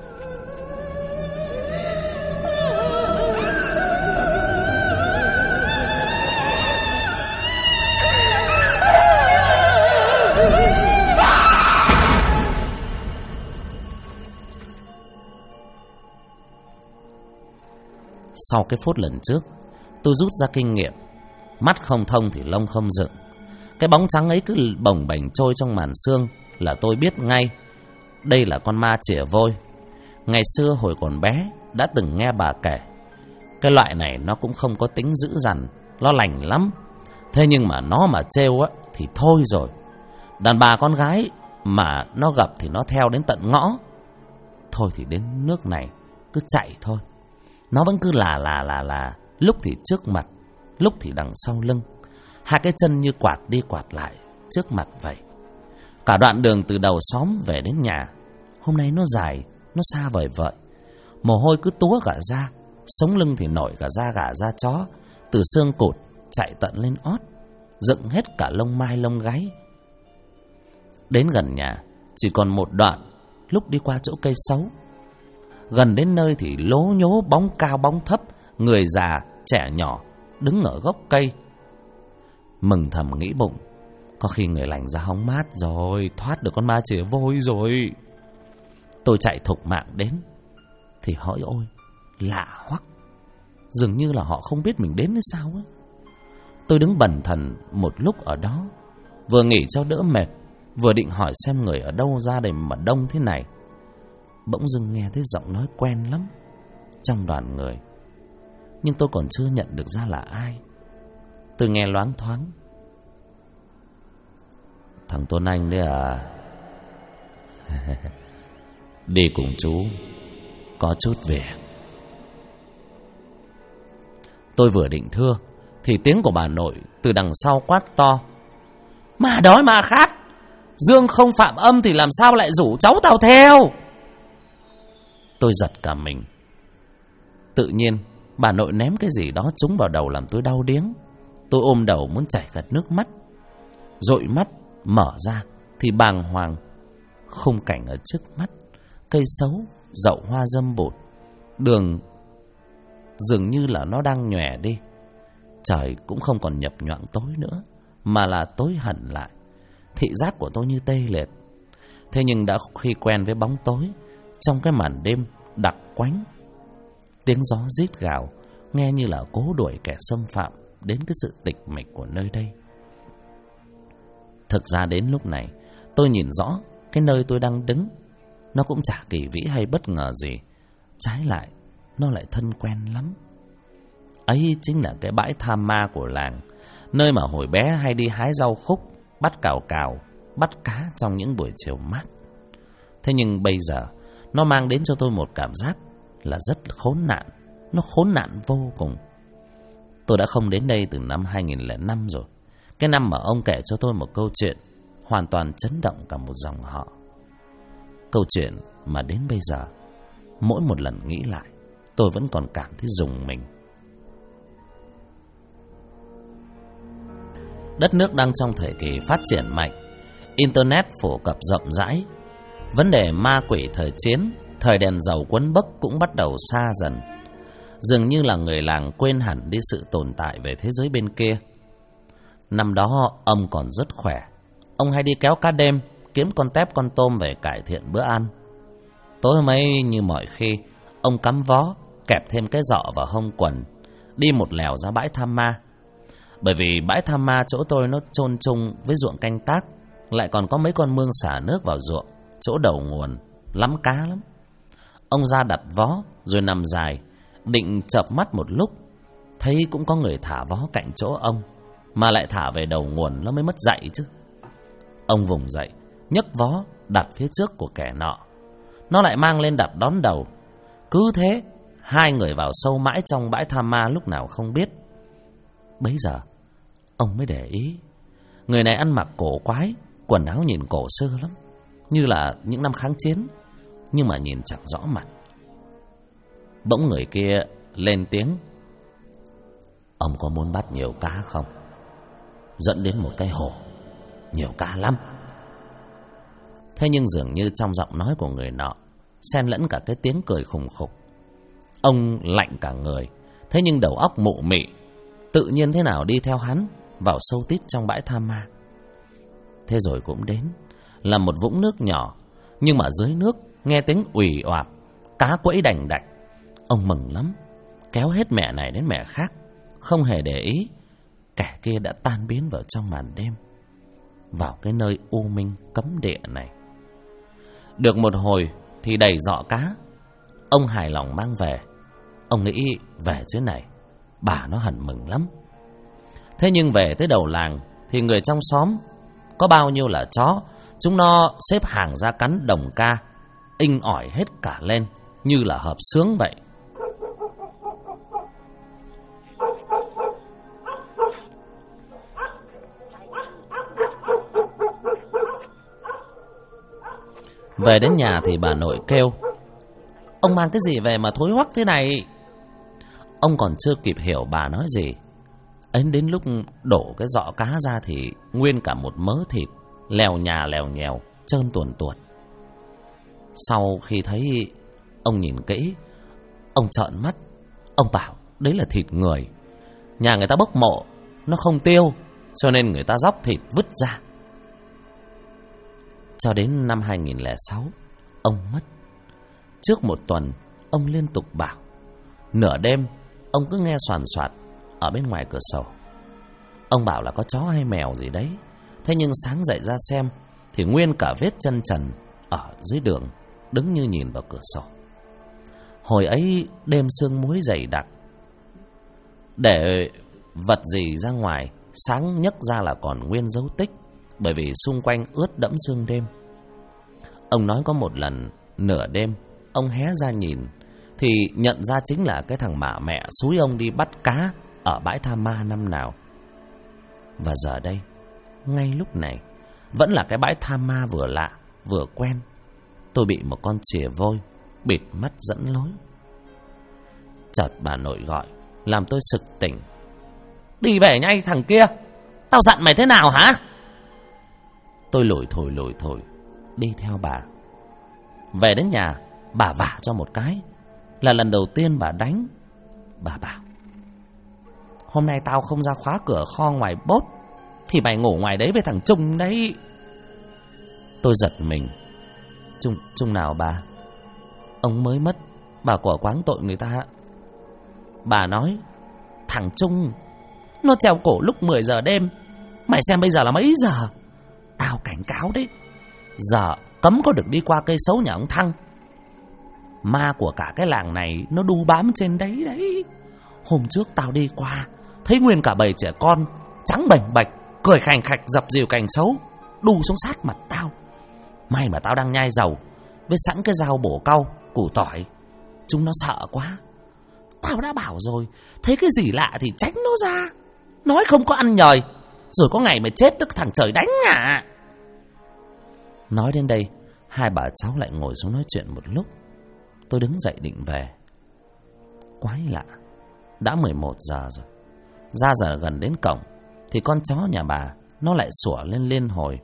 Sau cái phút lần trước, tôi rút ra kinh nghiệm. Mắt không thông thì lông không dựng. Cái bóng trắng ấy cứ bồng bềnh trôi trong màn sương là tôi biết ngay đây là con ma chìa vôi. Ngày xưa hồi còn bé đã từng nghe bà kể. Cái loại này nó cũng không có tính dữ dằn, nó lành lắm. Thế nhưng mà nó mà trêu á thì thôi rồi. Đàn bà con gái mà nó gặp thì nó theo đến tận ngõ. Thôi thì đến nước này cứ chạy thôi. Nó vẫn cứ là lúc thì trước mặt, lúc thì đằng sau lưng. Hai cái chân như quạt đi quạt lại trước mặt vậy. Cả đoạn đường từ đầu xóm về đến nhà, hôm nay nó dài, nó xa vời vợi. Mồ hôi cứ túa cả ra, sống lưng thì nổi cả da gà da chó, từ xương cụt chạy tận lên ót, dựng hết cả lông mai lông gáy. Đến gần nhà chỉ còn một đoạn, lúc đi qua chỗ cây sấu. Gần đến nơi thì lố nhố bóng cao bóng thấp, người già trẻ nhỏ đứng ở gốc cây. Mừng thầm nghĩ bụng, có khi người lành ra hóng mát rồi, thoát được con ma chìa vôi rồi. Tôi chạy thục mạng đến thì hỡi ôi, lạ hoắc, dường như là họ không biết mình đến hay sao ấy. Tôi đứng bần thần một lúc ở đó, vừa nghỉ cho đỡ mệt, vừa định hỏi xem người ở đâu ra để mà đông thế này. Bỗng dưng nghe thấy giọng nói quen lắm trong đoàn người, nhưng tôi còn chưa nhận được ra là ai. Tôi nghe loáng thoáng: thằng Tuấn Anh đấy à? Đi cùng chú, có chút việc. Tôi vừa định thưa thì tiếng của bà nội từ đằng sau quát to: mà đói mà khát, Dương không phạm âm thì làm sao lại rủ cháu tao theo? Tôi giật cả mình. Tự nhiên bà nội ném cái gì đó trúng vào đầu làm tôi đau điếng. Tôi ôm đầu muốn chảy cả nước mắt. Dội mắt mở ra thì bàng hoàng. Khung cảnh ở trước mắt, cây sấu, dậu hoa dâm bụt, đường dường như là nó đang nhòe đi. Trời cũng không còn nhập nhoạng tối nữa, mà là tối hẳn lại. Thị giác của tôi như tê liệt. Thế nhưng đã khi quen với bóng tối, trong cái màn đêm đặc quánh, tiếng gió rít gào nghe như là cố đuổi kẻ xâm phạm đến cái sự tịch mịch của nơi đây. Thực ra đến lúc này tôi nhìn rõ cái nơi tôi đang đứng, nó cũng chả kỳ vĩ hay bất ngờ gì. Trái lại nó lại thân quen lắm. Ấy chính là cái bãi tham ma của làng, nơi mà hồi bé hay đi hái rau khúc, bắt cào cào, bắt cá trong những buổi chiều mát. Thế nhưng bây giờ nó mang đến cho tôi một cảm giác là rất khốn nạn. Nó khốn nạn vô cùng. Tôi đã không đến đây từ năm 2005 rồi. Cái năm mà ông kể cho tôi một câu chuyện hoàn toàn chấn động cả một dòng họ. Câu chuyện mà đến bây giờ, mỗi một lần nghĩ lại, tôi vẫn còn cảm thấy rùng mình. Đất nước đang trong thời kỳ phát triển mạnh, Internet phổ cập rộng rãi. Vấn đề ma quỷ thời chiến, thời đèn dầu quấn bấc cũng bắt đầu xa dần. Dường như là người làng quên hẳn đi sự tồn tại về thế giới bên kia. Năm đó ông còn rất khỏe. Ông hay đi kéo cá đêm, kiếm con tép con tôm về cải thiện bữa ăn. Tối hôm ấy như mọi khi, ông cắm vó, kẹp thêm cái giọ vào hông quần, đi một lèo ra bãi Tham Ma. Bởi vì bãi Tham Ma chỗ tôi nó chôn chung với ruộng canh tác, lại còn có mấy con mương xả nước vào ruộng, chỗ đầu nguồn, lắm cá lắm. Ông ra đặt vó, rồi nằm dài, định chợp mắt một lúc, thấy cũng có người thả vó cạnh chỗ ông, mà lại thả về đầu nguồn nó mới mất dạy chứ. Ông vùng dậy, nhấc vó, đặt phía trước của kẻ nọ. Nó lại mang lên đặt đón đầu. Cứ thế, hai người vào sâu mãi trong bãi Tham Ma lúc nào không biết. Bấy giờ, ông mới để ý. Người này ăn mặc cổ quái, quần áo nhìn cổ xưa lắm, như là những năm kháng chiến, nhưng mà nhìn chẳng rõ mặt. Bỗng người kia lên tiếng: "Ông có muốn bắt nhiều cá không? Dẫn đến một cái hồ, nhiều cá lắm." Thế nhưng dường như trong giọng nói của người nọ xen lẫn cả cái tiếng cười khùng khục. Ông lạnh cả người, thế nhưng đầu óc mụ mị, tự nhiên thế nào đi theo hắn vào sâu tít trong bãi Tham Ma. Thế rồi cũng đến là một vũng nước nhỏ, nhưng mà dưới nước nghe tiếng ùy oạp, cá quẫy đành đạch. Ông mừng lắm, kéo hết mẹ này đến mẹ khác, không hề để ý kẻ kia đã tan biến vào trong màn đêm, vào cái nơi u minh cấm địa này. Được một hồi thì đầy giọ cá, ông hài lòng mang về. Ông nghĩ về dưới này bà nó hẳn mừng lắm. Thế nhưng về tới đầu làng thì người trong xóm có bao nhiêu là chó, chúng nó xếp hàng ra cắn đồng ca, inh ỏi hết cả lên như là hợp xướng vậy. Về đến nhà thì bà nội kêu: "Ông mang cái gì về mà thối hoắc thế này?" Ông còn chưa kịp hiểu bà nói gì, ấy đến lúc đổ cái giọ cá ra thì nguyên cả một mớ thịt lèo nhà lèo nhèo, trơn tuồn tuột. Sau khi thấy, ông nhìn kỹ, ông trợn mắt. Ông bảo đấy là thịt người. Nhà người ta bốc mộ, nó không tiêu, cho nên người ta róc thịt vứt ra. Cho đến năm 2006, ông mất. Trước một tuần, ông liên tục bảo. Nửa đêm, ông cứ nghe xoàn xoạt ở bên ngoài cửa sổ. Ông bảo là có chó hay mèo gì đấy. Thế nhưng sáng dậy ra xem thì nguyên cả vết chân trần ở dưới đường, đứng như nhìn vào cửa sổ. Hồi ấy đêm sương muối dày đặc, để vật gì ra ngoài, sáng nhấc ra là còn nguyên dấu tích, bởi vì xung quanh ướt đẫm sương đêm. Ông nói có một lần nửa đêm, ông hé ra nhìn thì nhận ra chính là cái thằng mả mẹ xúi ông đi bắt cá ở bãi Tham Ma năm nào. Và giờ đây, ngay lúc này, vẫn là cái bãi Tham Ma vừa lạ vừa quen. Tôi bị một con chìa vôi bịt mắt dẫn lối. Chợt bà nội gọi, làm tôi sực tỉnh. "Đi về ngay thằng kia, tao dặn mày thế nào hả?" Tôi lủi thổi đi theo bà. Về đến nhà, bà vả cho một cái. Là lần đầu tiên bà đánh. Bà bảo: "Hôm nay tao không ra khóa cửa kho ngoài bốt thì mày ngủ ngoài đấy với thằng Trung đấy." Tôi giật mình. Trung nào bà? Ông mới mất, bà quả quáng tội người ta. Bà nói: "Thằng Trung nó treo cổ lúc 10 giờ đêm. Mày xem bây giờ là mấy giờ? Tao cảnh cáo đấy, giờ cấm có được đi qua cây sấu nhà ông Thăng. Ma của cả cái làng này nó đu bám trên đấy đấy. Hôm trước tao đi qua, thấy nguyên cả bầy trẻ con trắng bềnh bạch, cười khành khạch dập dìu cành sấu, đu xuống sát mặt tao. May mà tao đang nhai dầu với sẵn cái dao bổ cau, củ tỏi. Chúng nó sợ quá. Tao đã bảo rồi, thấy cái gì lạ thì tránh nó ra. Nói không có ăn nhời, rồi có ngày mày chết được thằng trời đánh à." Nói đến đây, hai bà cháu lại ngồi xuống nói chuyện một lúc. Tôi đứng dậy định về. Quái lạ, đã 11 giờ rồi. Ra giờ gần đến cổng thì con chó nhà bà nó lại sủa lên liên hồi.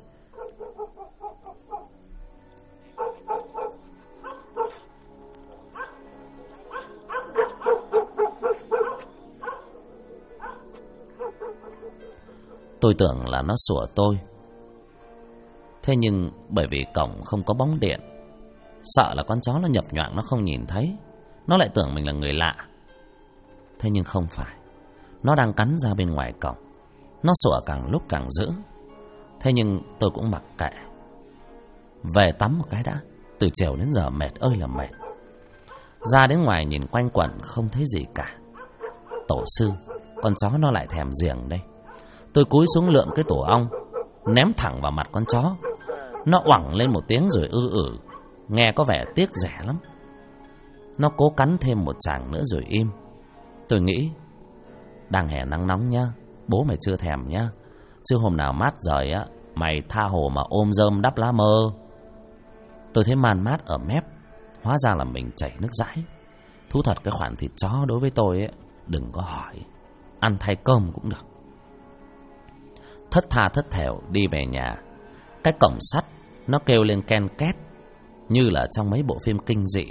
Tôi tưởng là nó sủa tôi. Thế nhưng bởi vì cổng không có bóng điện, sợ là con chó nó nhập nhoạng nó không nhìn thấy, nó lại tưởng mình là người lạ. Thế nhưng không phải, nó đang cắn ra bên ngoài cổng. Nó sủa càng lúc càng dữ. Thế nhưng tôi cũng mặc kệ. Về tắm một cái đã. Từ chiều đến giờ mệt ơi là mệt. Ra đến ngoài nhìn quanh quẩn không thấy gì cả. Tổ sư, con chó nó lại thèm giềng đây. Tôi cúi xuống lượm cái tổ ong, ném thẳng vào mặt con chó. Nó oẳng lên một tiếng rồi nghe có vẻ tiếc rẻ lắm. Nó cố cắn thêm một chàng nữa rồi im. Tôi nghĩ, đang hè nắng nóng nhá, bố mày chưa thèm nhá, chứ hôm nào mát rời á, mày tha hồ mà ôm rơm đắp lá mơ. Tôi thấy man mát ở mép, hóa ra là mình chảy nước dãi. Thú thật cái khoản thịt chó đối với tôi ấy, đừng có hỏi, ăn thay cơm cũng được. Thất tha thất thểu đi về nhà. Cái cổng sắt nó kêu lên ken két, như là trong mấy bộ phim kinh dị.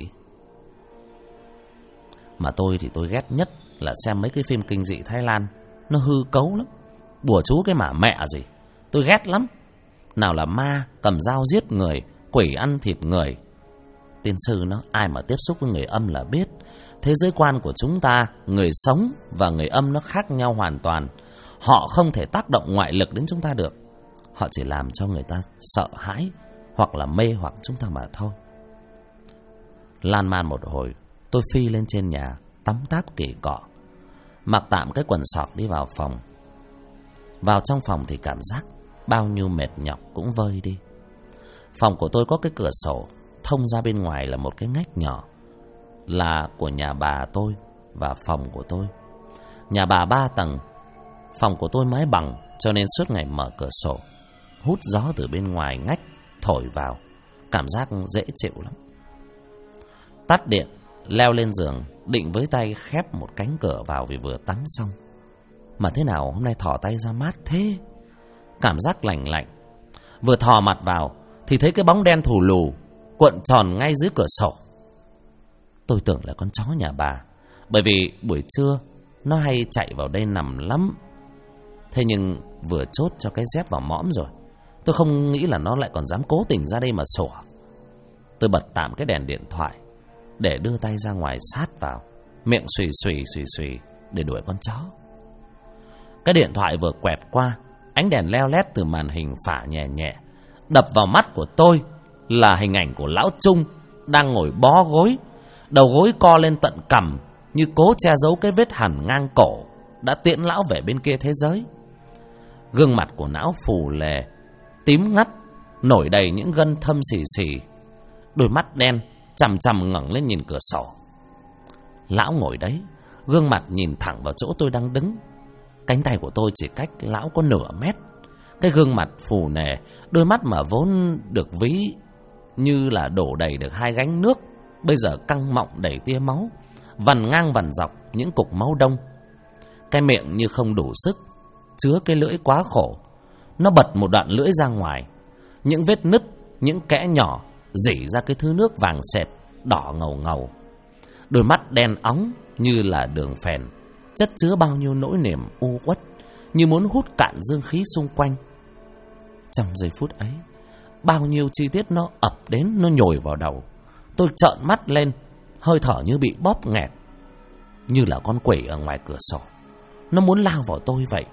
Mà tôi thì tôi ghét nhất là xem mấy cái phim kinh dị Thái Lan. Nó hư cấu lắm, bùa chú cái mả mẹ gì. Tôi ghét lắm. Nào là ma cầm dao giết người, quỷ ăn thịt người. Tiên sư nó, ai mà tiếp xúc với người âm là biết. Thế giới quan của chúng ta, người sống và người âm nó khác nhau hoàn toàn. Họ không thể tác động ngoại lực đến chúng ta được. Họ chỉ làm cho người ta sợ hãi, hoặc là mê hoặc chúng ta mà thôi. Lan man một hồi, tôi phi lên trên nhà, tắm táp kỉ cọ, mặc tạm cái quần sọt đi vào phòng. Vào trong phòng thì cảm giác bao nhiêu mệt nhọc cũng vơi đi. Phòng của tôi có cái cửa sổ, thông ra bên ngoài là một cái ngách nhỏ, là của nhà bà tôi và phòng của tôi. Nhà bà 3 tầng, phòng của tôi mái bằng, cho nên suốt ngày mở cửa sổ, hút gió từ bên ngoài ngách thổi vào, cảm giác dễ chịu lắm. Tắt điện, leo lên giường, định với tay khép một cánh cửa vào vì vừa tắm xong. Mà thế nào hôm nay thò tay ra mát thế, cảm giác lạnh lạnh. Vừa thò mặt vào thì thấy cái bóng đen thù lù cuộn tròn ngay dưới cửa sổ. Tôi tưởng là con chó nhà bà, bởi vì buổi trưa nó hay chạy vào đây nằm lắm. Thế nhưng vừa chốt cho cái dép vào mõm rồi, tôi không nghĩ là nó lại còn dám cố tình ra đây mà sủa. Tôi bật tạm cái đèn điện thoại để đưa tay ra ngoài sát vào, miệng xùy xùy để đuổi con chó. Cái điện thoại vừa quẹt qua, ánh đèn leo lét từ màn hình phả nhẹ nhẹ, đập vào mắt của tôi là hình ảnh của lão Trung đang ngồi bó gối, đầu gối co lên tận cằm, như cố che giấu cái vết hằn ngang cổ đã tiễn lão về bên kia thế giới. Gương mặt của lão phù lề, tím ngắt, nổi đầy những gân thâm xì xì, đôi mắt đen chằm chằm ngẩng lên nhìn cửa sổ. Lão ngồi đấy, gương mặt nhìn thẳng vào chỗ tôi đang đứng. Cánh tay của tôi chỉ cách lão có nửa mét. Cái gương mặt phù nề, đôi mắt mà vốn được ví như là đổ đầy được 2 gánh nước, bây giờ căng mọng đầy tia máu, vằn ngang vằn dọc những cục máu đông. Cái miệng như không đủ sức, chứa cái lưỡi quá khổ. Nó bật một đoạn lưỡi ra ngoài, những vết nứt, những kẽ nhỏ rỉ ra cái thứ nước vàng sệt, đỏ ngầu ngầu. Đôi mắt đen óng như là đường phèn, chất chứa bao nhiêu nỗi niềm u uất, như muốn hút cạn dương khí xung quanh. Trong giây phút ấy, bao nhiêu chi tiết nó ập đến, nó nhồi vào đầu. Tôi trợn mắt lên, hơi thở như bị bóp nghẹt, như là con quỷ ở ngoài cửa sổ, nó muốn lao vào tôi vậy.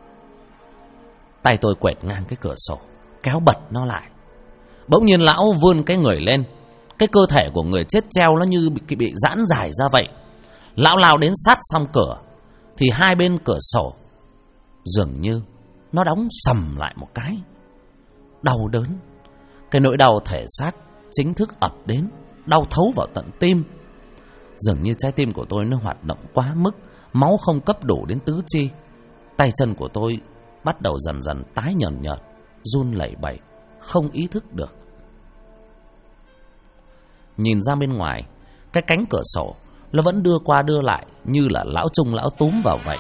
Tay tôi quẹt ngang cái cửa sổ, kéo bật nó lại. Bỗng nhiên lão vươn cái người lên, cái cơ thể của người chết treo nó như bị giãn dài ra vậy. Lão lao đến sát song cửa, thì hai bên cửa sổ dường như nó đóng sầm lại một cái. Đau đớn, cái nỗi đau thể xác chính thức ập đến, đau thấu vào tận tim. Dường như trái tim của tôi nó hoạt động quá mức, máu không cấp đủ đến tứ chi. Tay chân của tôi bắt đầu dần dần tái nhợt nhợt, run lẩy bẩy, không ý thức được. Nhìn ra bên ngoài, cái cánh cửa sổ nó vẫn đưa qua đưa lại, như là lão Trung lão túm vào vậy.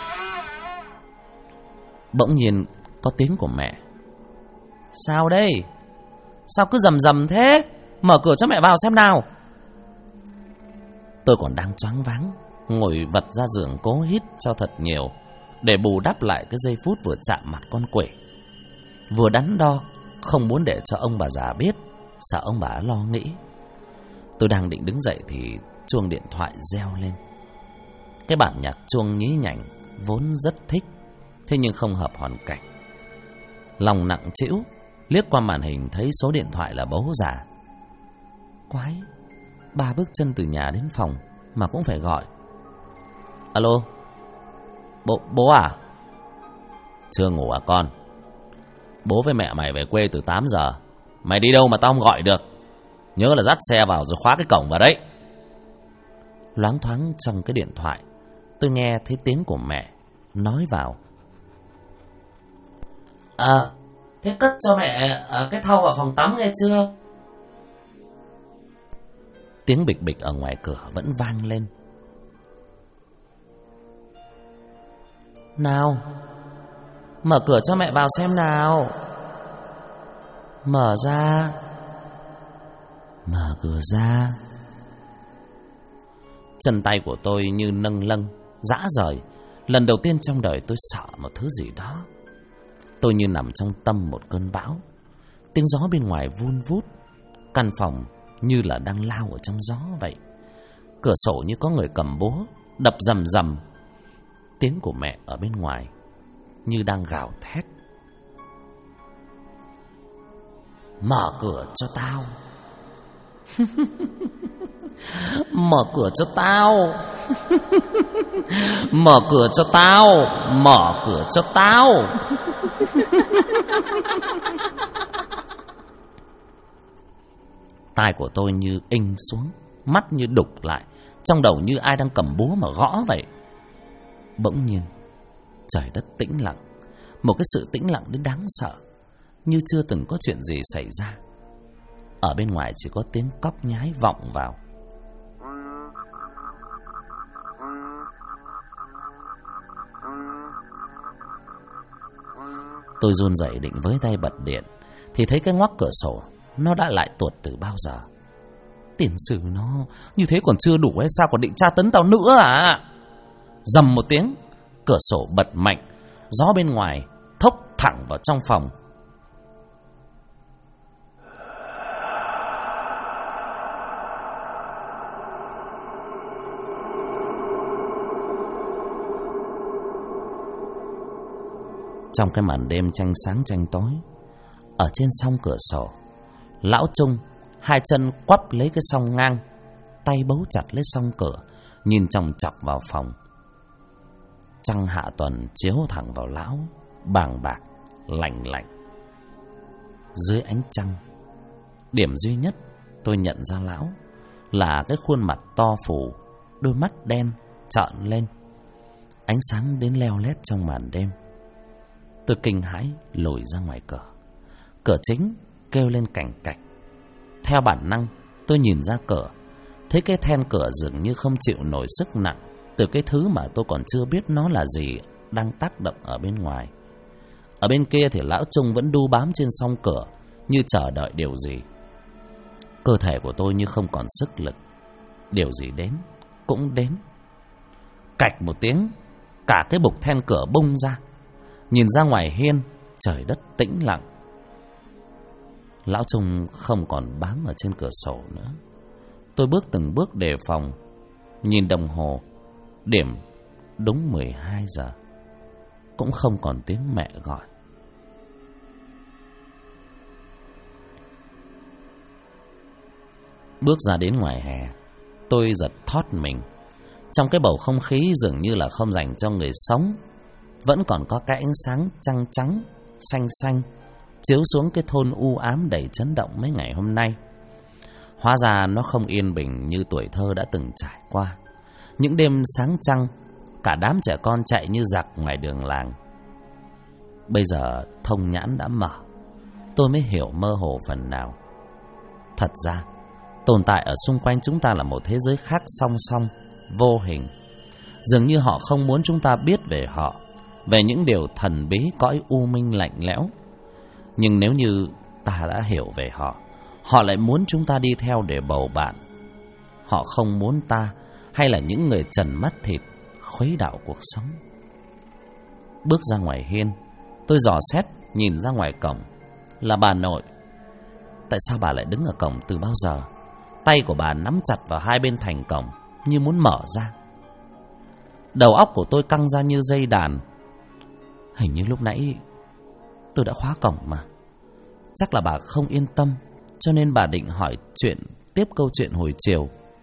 Bỗng nhiên có tiếng của mẹ. Sao đây? Sao cứ rầm rầm thế? Mở cửa cho mẹ vào xem nào. Tôi còn đang choáng váng, ngồi vật ra giường cố hít cho thật nhiều, để bù đắp lại cái giây phút vừa chạm mặt con quỷ. Vừa đắn đo, không muốn để cho ông bà già biết, sợ ông bà lo nghĩ. Tôi đang định đứng dậy thì chuông điện thoại reo lên. Cái bản nhạc chuông nhí nhảnh vốn rất thích, thế nhưng không hợp hoàn cảnh. Lòng nặng trĩu, liếc qua màn hình thấy số điện thoại là bố già. Quái, 3 bước chân từ nhà đến phòng mà cũng phải gọi. Alo, bố à? Chưa ngủ à con? Bố với mẹ mày về quê từ 8 giờ. Mày đi đâu mà tao không gọi được? Nhớ là dắt xe vào rồi khóa cái cổng vào đấy. Loáng thoáng trong cái điện thoại, tôi nghe thấy tiếng của mẹ nói vào. Thế cất cho mẹ cái thau vào phòng tắm nghe chưa? Tiếng bịch bịch ở ngoài cửa vẫn vang lên. Nào, mở cửa cho mẹ vào xem nào. Mở ra. Mở cửa ra. Chân tay của tôi như nâng lâng, rã rời. Lần đầu tiên trong đời tôi sợ một thứ gì đó. Tôi như nằm trong tâm một cơn bão. Tiếng gió bên ngoài vun vút. Căn phòng như là đang lao ở trong gió vậy. Cửa sổ như có người cầm búa đập rầm rầm. Tiếng của mẹ ở bên ngoài như đang gào thét. Mở cửa cho tao. Mở cửa cho tao. Mở cửa cho tao. Mở cửa cho tao. Tai của tôi như inh xuống, mắt như đục lại, trong đầu như ai đang cầm búa mà gõ vậy. Bỗng nhiên trời đất tĩnh lặng, một cái sự tĩnh lặng đến đáng sợ, như chưa từng có chuyện gì xảy ra. Ở bên ngoài chỉ có tiếng cóc nhái vọng vào. Tôi run rẩy định với tay bật điện thì thấy cái ngoắc cửa sổ nó đã lại tuột từ bao giờ. Tiền sử nó như thế còn chưa đủ hay sao, còn định tra tấn tao nữa à? Rầm một tiếng, cửa sổ bật mạnh, gió bên ngoài thốc thẳng vào trong phòng. Trong cái màn đêm tranh sáng tranh tối, ở trên song cửa sổ, lão Trung hai chân quắp lấy cái song ngang, tay bấu chặt lấy song cửa, nhìn chòng chọc vào phòng. Trăng hạ tuần chiếu thẳng vào lão, bàng bạc, lạnh lạnh. Dưới ánh trăng, điểm duy nhất tôi nhận ra lão là cái khuôn mặt to phù, đôi mắt đen trợn lên, ánh sáng đến leo lét trong màn đêm. Tôi kinh hãi lùi ra ngoài cửa. Cửa chính kêu lên cành cạch. Theo bản năng tôi nhìn ra cửa, thấy cái then cửa dường như không chịu nổi sức nặng từ cái thứ mà tôi còn chưa biết nó là gì đang tác động ở bên ngoài. Ở bên kia thì lão Trung vẫn đu bám trên song cửa, như chờ đợi điều gì. Cơ thể của tôi như không còn sức lực. Điều gì đến cũng đến. Cạch một tiếng, cả cái bục then cửa bung ra. Nhìn ra ngoài hiên, trời đất tĩnh lặng. Lão Trung không còn bám ở trên cửa sổ nữa. Tôi bước từng bước đề phòng. Nhìn đồng hồ, điểm đúng 12 giờ. Cũng không còn tiếng mẹ gọi. Bước ra đến ngoài hè, tôi giật thót mình. Trong cái bầu không khí dường như là không dành cho người sống, vẫn còn có cái ánh sáng trăng trắng, xanh xanh chiếu xuống cái thôn u ám đầy chấn động mấy ngày hôm nay. Hóa ra nó không yên bình như tuổi thơ đã từng trải qua. Những đêm sáng trăng, cả đám trẻ con chạy như giặc ngoài đường làng. Bây giờ thông nhãn đã mở, tôi mới hiểu mơ hồ phần nào. Thật ra, tồn tại ở xung quanh chúng ta là một thế giới khác song song, vô hình. Dường như họ không muốn chúng ta biết về họ, về những điều thần bí cõi u minh lạnh lẽo. Nhưng nếu như ta đã hiểu về họ, họ lại muốn chúng ta đi theo để bầu bạn. Họ không muốn ta hay là những người trần mắt thịt khuấy đảo cuộc sống. bước ra ngoài hiên. Tôi dò xét nhìn ra ngoài cổng. Là bà nội. Tại sao bà lại đứng ở cổng từ bao giờ? Tay của bà nắm chặt vào hai bên thành cổng như muốn mở ra. Đầu óc của tôi căng ra như dây đàn. Hình như lúc nãy tôi đã khóa cổng mà. Chắc là bà không yên tâm, cho nên bà định hỏi chuyện, tiếp câu chuyện hồi chiều.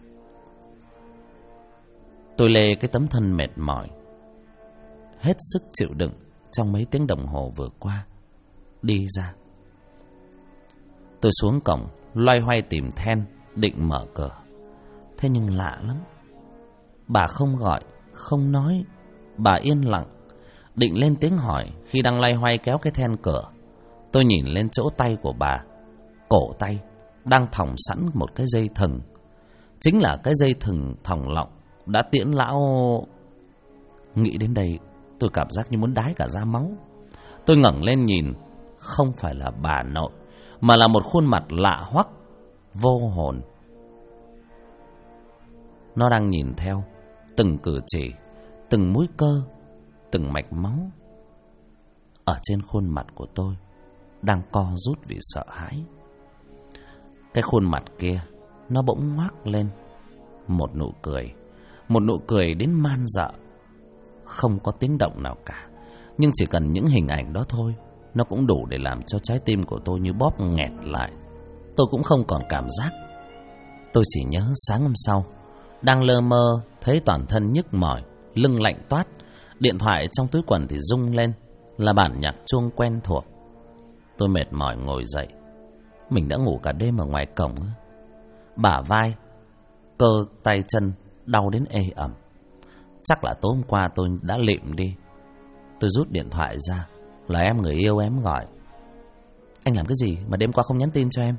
Tôi lê cái tấm thân mệt mỏi, hết sức chịu đựng trong mấy tiếng đồng hồ vừa qua, đi ra. Tôi xuống cổng, loay hoay tìm then, định mở cửa. Thế nhưng lạ lắm, bà không gọi, không nói. Bà yên lặng. Định lên tiếng hỏi khi đang loay hoay kéo cái then cửa. Tôi nhìn lên chỗ tay của bà. Cổ tay đang thòng sẵn một cái dây thừng. Chính là cái dây thừng thòng lọng đã tiễn lão. Nghĩ đến đây tôi cảm giác như muốn đái cả da máu. Tôi ngẩng lên nhìn. Không phải là bà nội, mà là một khuôn mặt lạ hoắc, vô hồn. Nó đang nhìn theo từng cử chỉ, từng múi cơ, từng mạch máu. Ở trên khuôn mặt của tôi đang co rút vì sợ hãi. Cái khuôn mặt kia nó bỗng ngoác lên một nụ cười đến man dợ. Không có tiếng động nào cả, nhưng chỉ cần những hình ảnh đó thôi, nó cũng đủ để làm cho trái tim của tôi như bóp nghẹt lại. Tôi cũng không còn cảm giác. Tôi chỉ nhớ sáng hôm sau, đang lơ mơ thấy toàn thân nhức mỏi, lưng lạnh toát. Điện thoại trong túi quần thì rung lên, là bản nhạc chuông quen thuộc. Tôi mệt mỏi ngồi dậy. Mình đã ngủ cả đêm ở ngoài cổng. Bả vai, cơ tay chân đau đến ê ẩm. Chắc là tối hôm qua tôi đã lịm đi. Tôi rút điện thoại ra, là em người yêu em gọi. Anh làm cái gì mà đêm qua không nhắn tin cho em?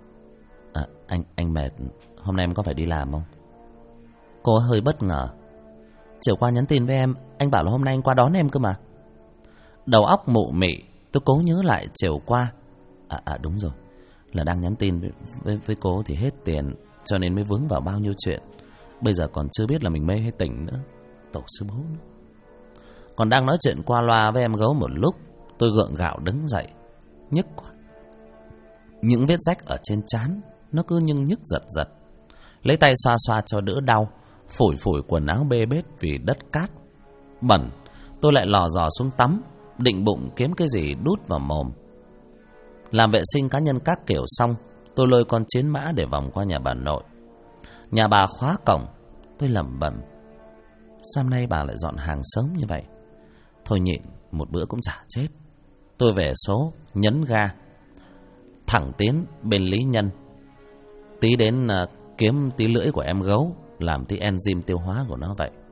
Anh mệt. Hôm nay em có phải đi làm không? Cô hơi bất ngờ. Chiều qua nhắn tin với em, anh bảo là hôm nay anh qua đón em cơ mà. Đầu óc mụ mị, tôi cố nhớ lại chiều qua. Đúng rồi, là đang nhắn tin với cô thì hết tiền, cho nên mới vướng vào bao nhiêu chuyện. Bây giờ còn chưa biết là mình mê hay tỉnh nữa. Tổ sư bố nữa. Còn đang nói chuyện qua loa với em gấu một lúc, tôi gượng gạo đứng dậy. Nhức quá. Những vết rách ở trên trán nó cứ nhức giật giật. Lấy tay xoa xoa cho đỡ đau, phủi phủi quần áo bê bết vì đất cát bẩn. Tôi lại lò dò xuống tắm, định bụng kiếm cái gì đút vào mồm. Làm vệ sinh cá nhân các kiểu xong, tôi lôi con chiến mã để vòng qua nhà bà nội. Nhà bà khóa cổng. Tôi lẩm bẩm, sao hôm nay bà lại dọn hàng sớm như vậy? Thôi nhịn, một bữa cũng chả chết. Tôi về số, nhấn ga, thẳng tiến bên Lý Nhân. Tí đến kiếm tí lưỡi của em gấu, làm tí enzyme tiêu hóa của nó vậy.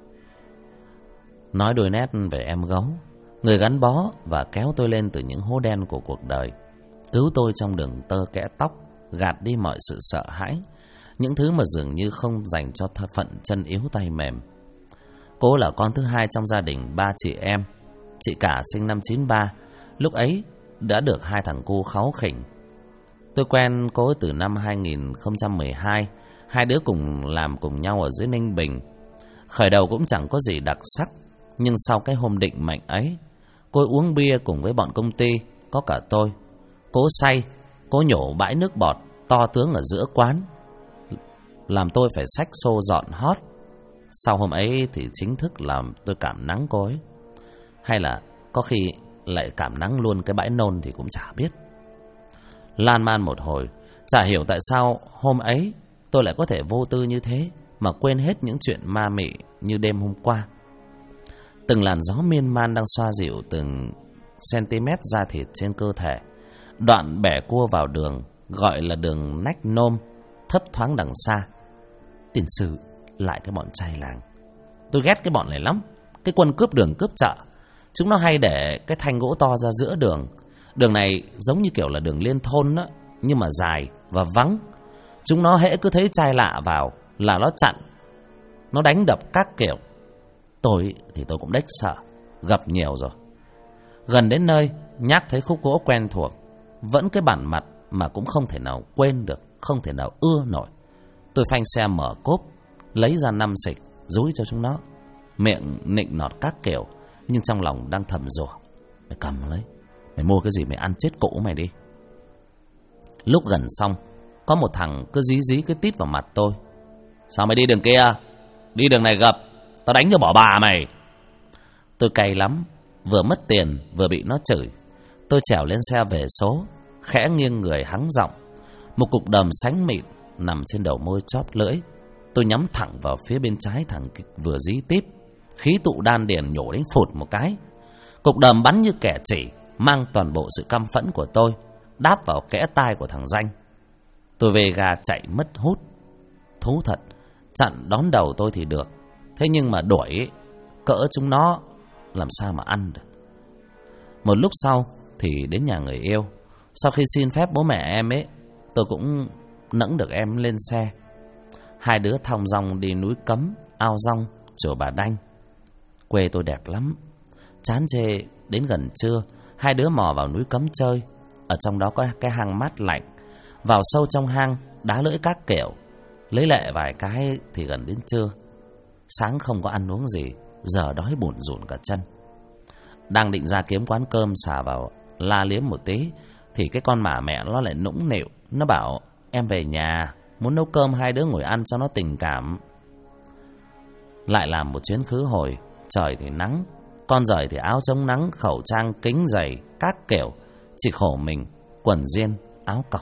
Nói đôi nét về em gấu, người gắn bó và kéo tôi lên từ những hố đen của cuộc đời, cứu tôi trong đường tơ kẽ tóc, gạt đi mọi sự sợ hãi, những thứ mà dường như không dành cho phận chân yếu tay mềm. Cô là con thứ hai trong gia đình 3 chị em. Chị cả sinh năm 93, lúc ấy đã được 2 thằng cu kháu khỉnh. Tôi quen cô từ năm 2012, hai đứa cùng làm cùng nhau ở dưới Ninh Bình. Khởi đầu cũng chẳng có gì đặc sắc, nhưng sau cái hôm định mệnh ấy, cô uống bia cùng với bọn công ty, có cả tôi. Cô say, cô nhổ bãi nước bọt to tướng ở giữa quán, làm tôi phải xách xô dọn hót. Sau hôm ấy thì chính thức làm tôi cảm nắng cô ấy. Hay là có khi lại cảm nắng luôn cái bãi nôn thì cũng chả biết. Lan man một hồi, chả hiểu tại sao hôm ấy tôi lại có thể vô tư như thế, mà quên hết những chuyện ma mị như đêm hôm qua. Từng làn gió miên man đang xoa dịu từng cm da thịt trên cơ thể. Đoạn bẻ cua vào đường, gọi là đường nách nôm, thấp thoáng đằng xa. Tiền sử lại cái bọn trai làng. Tôi ghét cái bọn này lắm. Cái quân cướp đường cướp chợ. Chúng nó hay để cái thanh gỗ to ra giữa đường. Đường này giống như kiểu là đường liên thôn đó, nhưng mà dài và vắng. Chúng nó hễ cứ thấy trai lạ vào là nó chặn, nó đánh đập các kiểu. Tôi thì tôi cũng đếch sợ, gặp nhiều rồi. Gần đến nơi, nhắc thấy khúc gỗ quen thuộc, vẫn cái bản mặt mà cũng không thể nào quên được, không thể nào ưa nổi. Tôi phanh xe mở cốp, lấy ra 5 xịch, dúi cho chúng nó. Miệng nịnh nọt các kiểu, nhưng trong lòng đang thầm rủa: mày cầm lấy, mày mua cái gì mày ăn chết cổ mày đi. Lúc gần xong, có một thằng cứ dí cứ tít vào mặt tôi: sao mày đi đường kia, đi đường này gập, tao đánh cho bỏ bà mày. Tôi cay lắm, vừa mất tiền vừa bị nó chửi. Tôi trèo lên xe về số, khẽ nghiêng người hắng giọng. Một cục đờm sánh mịn nằm trên đầu môi chóp lưỡi. Tôi nhắm thẳng vào phía bên trái thằng vừa dí tít. Khí tụ đan điền nhổ đến phụt một cái. Cục đờm bắn như kẻ chỉ, mang toàn bộ sự căm phẫn của tôi đáp vào kẽ tai của thằng Danh. Tôi về gà chạy mất hút. Thú thật, chặn đón đầu tôi thì được, thế nhưng mà đuổi cỡ chúng nó làm sao mà ăn được. Một lúc sau thì đến nhà người yêu. Sau khi xin phép bố mẹ em ấy, tôi cũng nẫng được em lên xe. Hai đứa thong dong đi núi Cấm, Ao Rong, chùa Bà Đanh. Quê tôi đẹp lắm. Chán chê đến gần trưa, hai đứa mò vào núi Cấm chơi. Ở trong đó có cái hang mát lạnh. Vào sâu trong hang, đá lưỡi các kiểu. Lấy lệ vài cái thì gần đến trưa. Sáng không có ăn uống gì, giờ đói bủn rủn cả chân. Đang định ra kiếm quán cơm xả vào la liếm một tí thì cái con mả mẹ nó lại nũng nịu. Nó bảo em về nhà, muốn nấu cơm hai đứa ngồi ăn cho nó tình cảm. Lại làm một chuyến khứ hồi. Trời thì nắng, con giời thì áo chống nắng, khẩu trang, kính giày các kiểu. Chỉ khổ mình quần jean, áo cọc.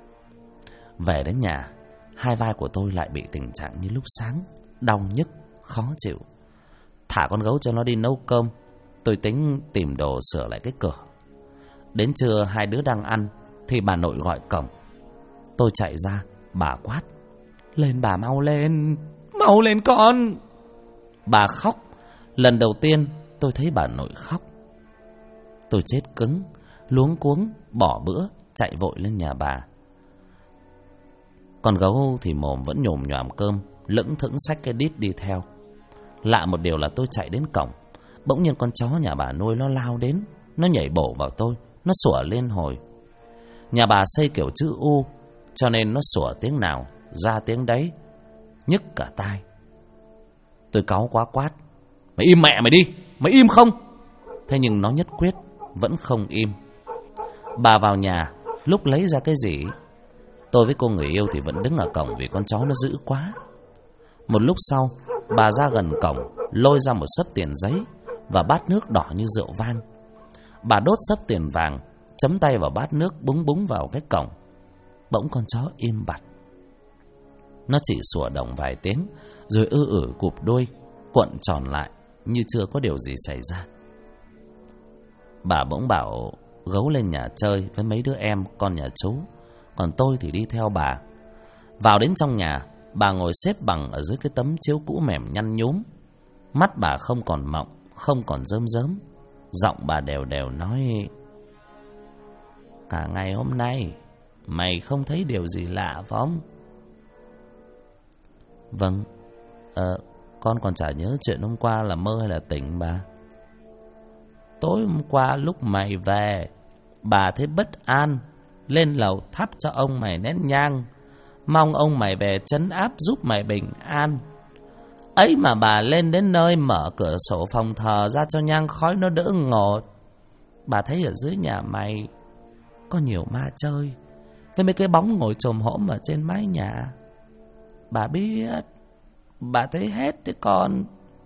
Về đến nhà, hai vai của tôi lại bị tình trạng như lúc sáng, đau nhức, khó chịu. Thả con gấu cho nó đi nấu cơm. Tôi tính tìm đồ sửa lại cái cửa. Đến trưa hai đứa đang ăn thì bà nội gọi cổng. Tôi chạy ra, bà quát: lên bà, mau lên con. Bà khóc. Lần đầu tiên tôi thấy bà nội khóc. Tôi chết cứng, luống cuống bỏ bữa chạy vội lên nhà bà. Con gấu thì mồm vẫn nhồm nhòm cơm, lững thững xách cái đít đi theo. Lạ một điều là tôi chạy đến cổng, bỗng nhiên con chó nhà bà nuôi nó lao đến, nó nhảy bổ vào tôi, nó sủa lên hồi. Nhà bà xây kiểu chữ U, cho nên nó sủa tiếng nào ra tiếng đấy, nhức cả tai. Tôi cáu quá quát: mày im mẹ mày đi, mày im không? Thế nhưng nó nhất quyết vẫn không im. Bà vào nhà, lúc lấy ra cái gì, tôi với cô người yêu thì vẫn đứng ở cổng vì con chó nó dữ quá. Một lúc sau, bà ra gần cổng, lôi ra một xấp tiền giấy và bát nước đỏ như rượu vang. Bà đốt xấp tiền vàng, chấm tay vào bát nước, búng búng vào cái cổng. Bỗng con chó im bặt. Nó chỉ sủa đồng vài tiếng, rồi cụp đuôi, cuộn tròn lại như chưa có điều gì xảy ra. Bà bỗng bảo gấu lên nhà chơi với mấy đứa em con nhà chú, còn tôi thì đi theo bà. Vào đến trong nhà, bà ngồi xếp bằng ở dưới cái tấm chiếu cũ mềm nhăn nhúm. Mắt bà không còn mọng, không còn rơm rớm. Giọng bà đều đều nói: cả ngày hôm nay mày không thấy điều gì lạ phải không? Vâng, con còn chả nhớ chuyện hôm qua là mơ hay là tỉnh bà. Tối hôm qua lúc mày về, bà thấy bất an, lên lầu thắp cho ông mày nén nhang, mong ông mày về trấn áp giúp mày bình an. Ấy mà bà lên đến nơi mở cửa sổ phòng thờ ra cho nhang khói nó đỡ ngột. Bà thấy ở dưới nhà mày có nhiều ma chơi, với mấy cái bóng ngồi chồm hổm ở trên mái nhà. Bà biết, bà thấy hết đấy con.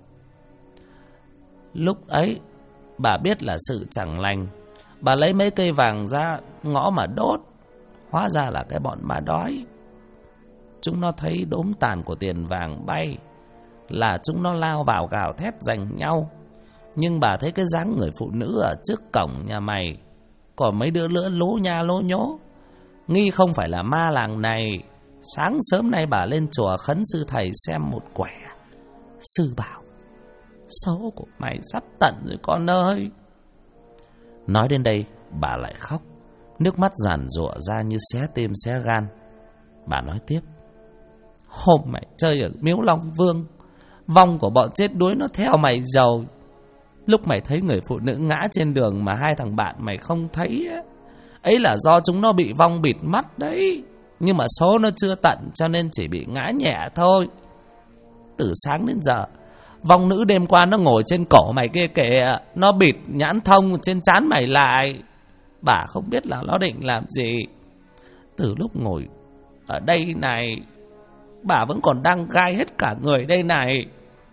Lúc ấy bà biết là sự chẳng lành, bà lấy mấy cây vàng ra ngõ mà đốt. Hóa ra là cái bọn ma đói. Chúng nó thấy đốm tàn của tiền vàng bay là chúng nó lao vào gào thét giành nhau. Nhưng bà thấy cái dáng người phụ nữ ở trước cổng nhà mày, còn mấy đứa lnữa lố nha lố nhố, nghi không phải là ma làng này. Sáng sớm nay bà lên chùa khấn sư thầy xem một quẻ. Sư bảo số của mày sắp tận rồi con ơi. Nói đến đây bà lại khóc, nước mắt giàn giụa ra như xé tim xé gan. Bà nói tiếp: hôm mày chơi ở Miếu Long Vương, vong của bọn chết đuối nó theo mày rồi. Lúc mày thấy người phụ nữ ngã trên đường mà hai thằng bạn mày không thấy ấy là do chúng nó bị vong bịt mắt đấy. Nhưng mà số nó chưa tận cho nên chỉ bị ngã nhẹ thôi. Từ sáng đến giờ Vong nữ đêm qua nó ngồi trên cổ mày kia kìa. Nó bịt nhãn thông trên trán mày lại. Bà không biết là nó định làm gì. Từ lúc ngồi ở đây này, bà vẫn còn đang gai hết cả người đây này.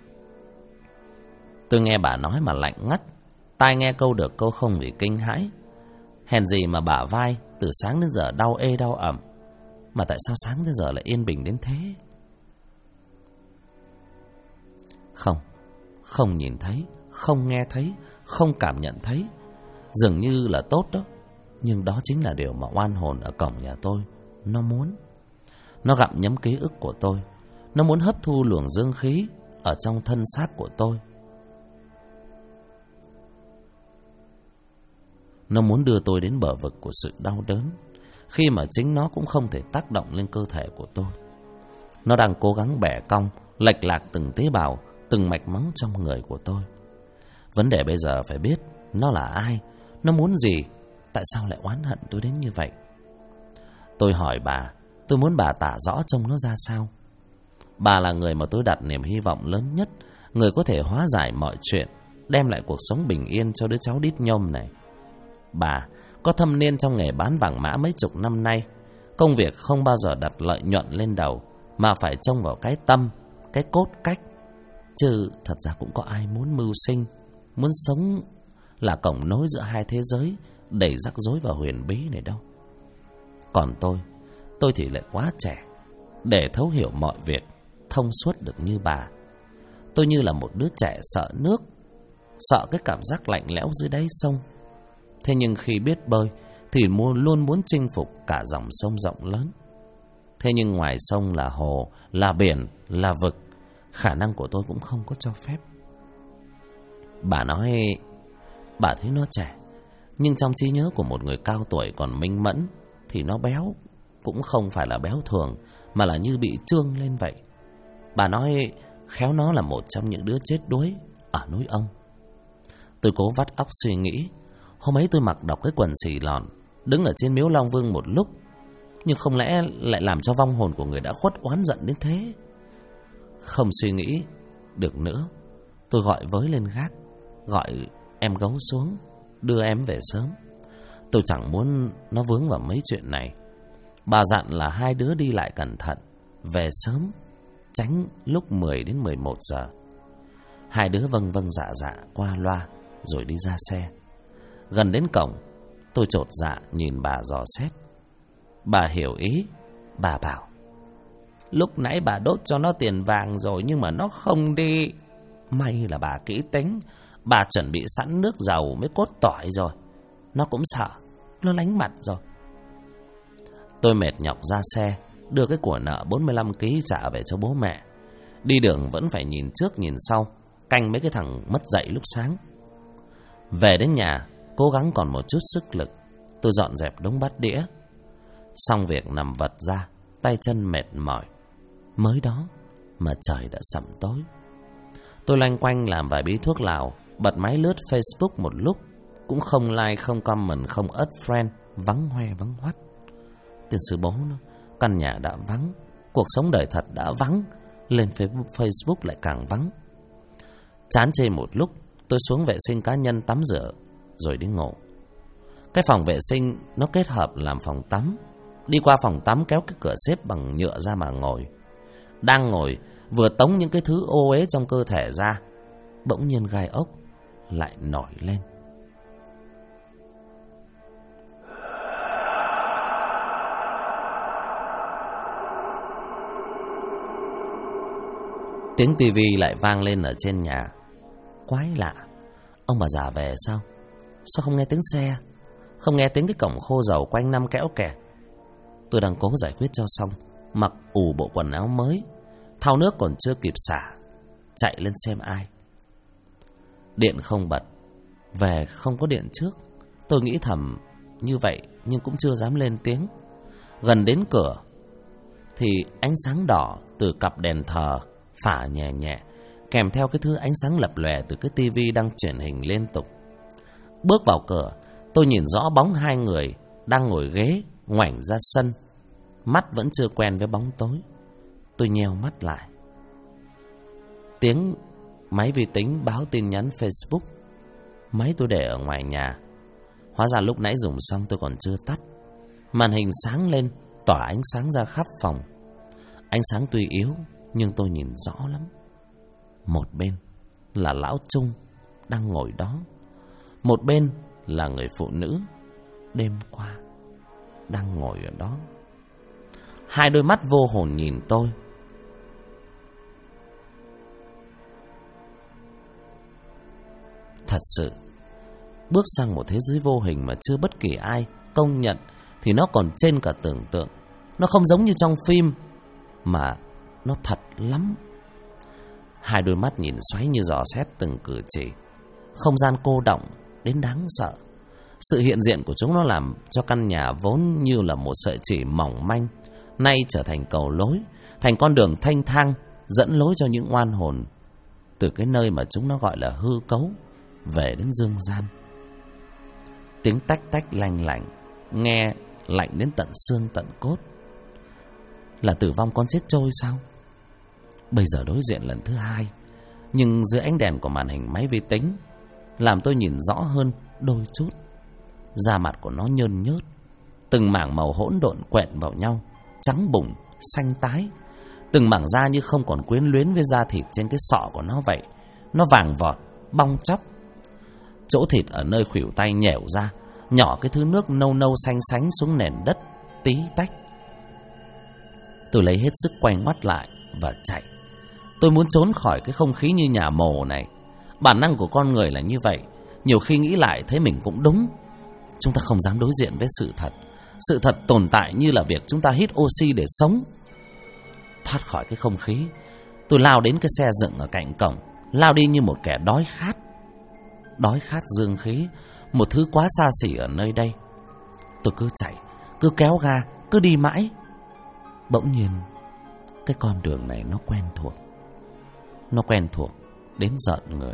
Tôi nghe bà nói mà lạnh ngắt, tai nghe câu được câu không vì kinh hãi. Hèn gì mà bả vai từ sáng đến giờ đau ê đau ẩm, mà tại sao sáng đến giờ lại yên bình đến thế? Không nhìn thấy, không nghe thấy, không cảm nhận thấy. Dường như là tốt đó, nhưng đó chính là điều mà oan hồn ở cổng nhà tôi nó muốn. Nó gặm nhấm ký ức của tôi. Nó muốn hấp thu luồng dương khí ở trong thân xác của tôi. Nó muốn đưa tôi đến bờ vực của sự đau đớn, khi mà chính nó cũng không thể tác động lên cơ thể của tôi. Nó đang cố gắng bẻ cong, lệch lạc từng tế bào, từng mạch máu trong người của tôi. Vấn đề bây giờ phải biết nó là ai, nó muốn gì, tại sao lại oán hận tôi đến như vậy. Tôi hỏi bà, tôi muốn bà tả rõ trông nó ra sao. Bà là người mà tôi đặt niềm hy vọng lớn nhất, người có thể hóa giải mọi chuyện, đem lại cuộc sống bình yên cho đứa cháu đít nhôm này. Bà có thâm niên trong nghề bán vàng mã mấy chục năm nay. Công việc không bao giờ đặt lợi nhuận lên đầu, mà phải trông vào cái tâm, cái cốt cách. Chứ thật ra cũng có ai muốn mưu sinh, muốn sống là cổng nối giữa hai thế giới đầy rắc rối và huyền bí này đâu. Còn tôi thì lại quá trẻ để thấu hiểu mọi việc, thông suốt được như bà. Tôi như là một đứa trẻ sợ nước, sợ cái cảm giác lạnh lẽo dưới đáy sông. Thế nhưng khi biết bơi thì luôn muốn chinh phục cả dòng sông rộng lớn. Thế nhưng ngoài sông là hồ, là biển, là vực, khả năng của tôi cũng không có cho phép. Bà nói bà thấy nó trẻ, nhưng trong trí nhớ của một người cao tuổi còn minh mẫn thì nó béo, cũng không phải là béo thường, mà là như bị trương lên vậy. Bà nói khéo nó là một trong những đứa chết đuối ở núi ông. Tôi cố vắt óc suy nghĩ. Hôm ấy tôi mặc đọc cái quần xì lòn, đứng ở trên miếu Long Vương một lúc, nhưng không lẽ lại làm cho vong hồn của người đã khuất oán giận đến thế? Không suy nghĩ được nữa, tôi gọi với lên gác, gọi em Gấu xuống, đưa em về sớm. Tôi chẳng muốn nó vướng vào mấy chuyện này. Bà dặn là hai đứa đi lại cẩn thận, về sớm, tránh lúc 10 đến 11 giờ. Hai đứa vâng vâng dạ dạ qua loa rồi đi ra xe. Gần đến cổng, tôi chột dạ nhìn bà dò xét. Bà hiểu ý, bà bảo: lúc nãy bà đốt cho nó tiền vàng rồi nhưng mà nó không đi. May là bà kỹ tính, bà chuẩn bị sẵn nước dầu mới cốt tỏi rồi. Nó cũng sợ, nó lánh mặt rồi. Tôi mệt nhọc ra xe, đưa cái của nợ 45 kg trả về cho bố mẹ. Đi đường vẫn phải nhìn trước nhìn sau, canh mấy cái thằng mất dậy lúc sáng. Về đến nhà, cố gắng còn một chút sức lực, tôi dọn dẹp đống bát đĩa. Xong việc nằm vật ra, tay chân mệt mỏi. Mới đó mà trời đã sẩm tối. Tôi loanh quanh làm vài bí thuốc lào, bật máy lướt Facebook một lúc, cũng không like, không comment, không add friend, vắng hoe vắng hoắt. Tiền sư bố nó, căn nhà đã vắng, cuộc sống đời thật đã vắng, lên Facebook lại càng vắng. Chán chê một lúc, tôi xuống vệ sinh cá nhân tắm rửa rồi đi ngủ. Cái phòng vệ sinh nó kết hợp làm phòng tắm. Đi qua phòng tắm kéo cái cửa xếp bằng nhựa ra mà ngồi. Đang ngồi vừa tống những cái thứ ô uế trong cơ thể ra, bỗng nhiên gai ốc lại nổi lên. Tiếng tivi lại vang lên ở trên nhà. Quái lạ, ông bà già về sao? Sao không nghe tiếng xe, không nghe tiếng cái cổng khô dầu quanh năm kéo kẹt. Tôi đang cố giải quyết cho xong, mặc ủ bộ quần áo mới, thau nước còn chưa kịp xả, chạy lên xem ai. Điện không bật, về không có điện trước. Tôi nghĩ thầm như vậy nhưng cũng chưa dám lên tiếng. Gần đến cửa thì ánh sáng đỏ từ cặp đèn thờ phả nhẹ nhẹ, kèm theo cái thứ ánh sáng lập lòe từ cái tivi đang truyền hình liên tục. Bước vào cửa, tôi nhìn rõ bóng hai người đang ngồi ghế ngoảnh ra sân. Mắt vẫn chưa quen với bóng tối. Tôi nheo mắt lại. Tiếng máy vi tính báo tin nhắn Facebook. Máy tôi để ở ngoài nhà. Hóa ra lúc nãy dùng xong tôi còn chưa tắt. Màn hình sáng lên, tỏa ánh sáng ra khắp phòng. Ánh sáng tuy yếu nhưng tôi nhìn rõ lắm. Một bên là lão Trung đang ngồi đó, một bên là người phụ nữ đêm qua đang ngồi ở đó. Hai đôi mắt vô hồn nhìn tôi. Thật sự, bước sang một thế giới vô hình mà chưa bất kỳ ai công nhận thì nó còn trên cả tưởng tượng. Nó không giống như trong phim, mà nó thật lắm. Hai đôi mắt nhìn xoáy như dò xét từng cử chỉ. Không gian cô đọng đến đáng sợ. Sự hiện diện của chúng nó làm cho căn nhà vốn như là một sợi chỉ mỏng manh nay trở thành cầu lối, thành con đường thanh thang dẫn lối cho những oan hồn từ cái nơi mà chúng nó gọi là hư cấu về đến dương gian. Tiếng tách tách lanh lảnh, nghe lạnh đến tận xương tận cốt. Là tử vong con chết trôi sao? Bây giờ đối diện lần thứ hai, nhưng dưới ánh đèn của màn hình máy vi tính làm tôi nhìn rõ hơn đôi chút. Da mặt của nó nhơn nhớt, từng mảng màu hỗn độn quện vào nhau, trắng bùng, xanh tái. Từng mảng da như không còn quyến luyến với da thịt trên cái sọ của nó vậy. Nó vàng vọt, bong chóc. Chỗ thịt ở nơi khuỷu tay nhẻo ra, nhỏ cái thứ nước nâu nâu xanh xánh xuống nền đất tí tách. Tôi lấy hết sức quay ngoắt lại và chạy. Tôi muốn trốn khỏi cái không khí như nhà mồ này. Bản năng của con người là như vậy. Nhiều khi nghĩ lại thấy mình cũng đúng. Chúng ta không dám đối diện với sự thật. Sự thật tồn tại như là việc chúng ta hít oxy để sống. Thoát khỏi cái không khí, tôi lao đến cái xe dựng ở cạnh cổng, lao đi như một kẻ đói khát. Đói khát dương khí, một thứ quá xa xỉ ở nơi đây. Tôi cứ chạy, cứ kéo ga, cứ đi mãi. Bỗng nhiên, cái con đường này nó quen thuộc. Nó quen thuộc đến giận người.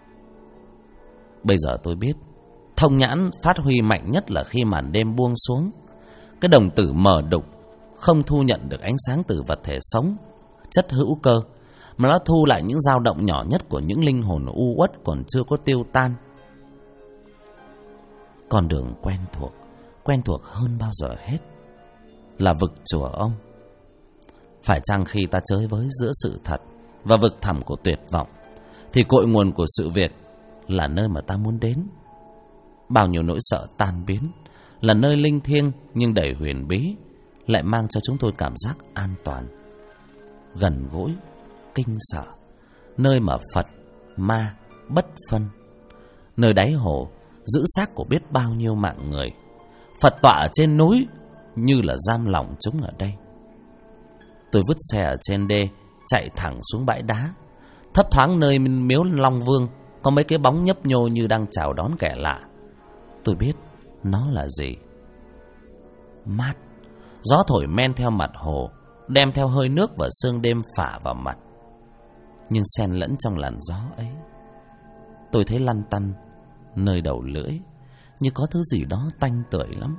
Bây giờ tôi biết, thông nhãn phát huy mạnh nhất là khi màn đêm buông xuống. Cái đồng tử mờ đục, không thu nhận được ánh sáng từ vật thể sống, chất hữu cơ, mà nó thu lại những dao động nhỏ nhất của những linh hồn u uất còn chưa có tiêu tan. Con đường quen thuộc hơn bao giờ hết, là vực chùa ông. Phải chăng khi ta chơi với giữa sự thật và vực thẳm của tuyệt vọng, thì cội nguồn của sự việc là nơi mà ta muốn đến? Bao nhiêu nỗi sợ tan biến, là nơi linh thiêng nhưng đầy huyền bí, lại mang cho chúng tôi cảm giác an toàn, gần gũi, kinh sợ. Nơi mà Phật, ma, bất phân. Nơi đáy hồ giữ xác của biết bao nhiêu mạng người. Phật tọa ở trên núi như là giam lỏng chúng ở đây. Tôi vứt xe ở trên đê, chạy thẳng xuống bãi đá. Thấp thoáng nơi miếu Long Vương có mấy cái bóng nhấp nhô như đang chào đón kẻ lạ. Tôi biết nó là gì. Mát. Gió thổi men theo mặt hồ, đem theo hơi nước và sương đêm phả vào mặt. Nhưng xen lẫn trong làn gió ấy, tôi thấy lăn tăn nơi đầu lưỡi, như có thứ gì đó tanh tưởi lắm.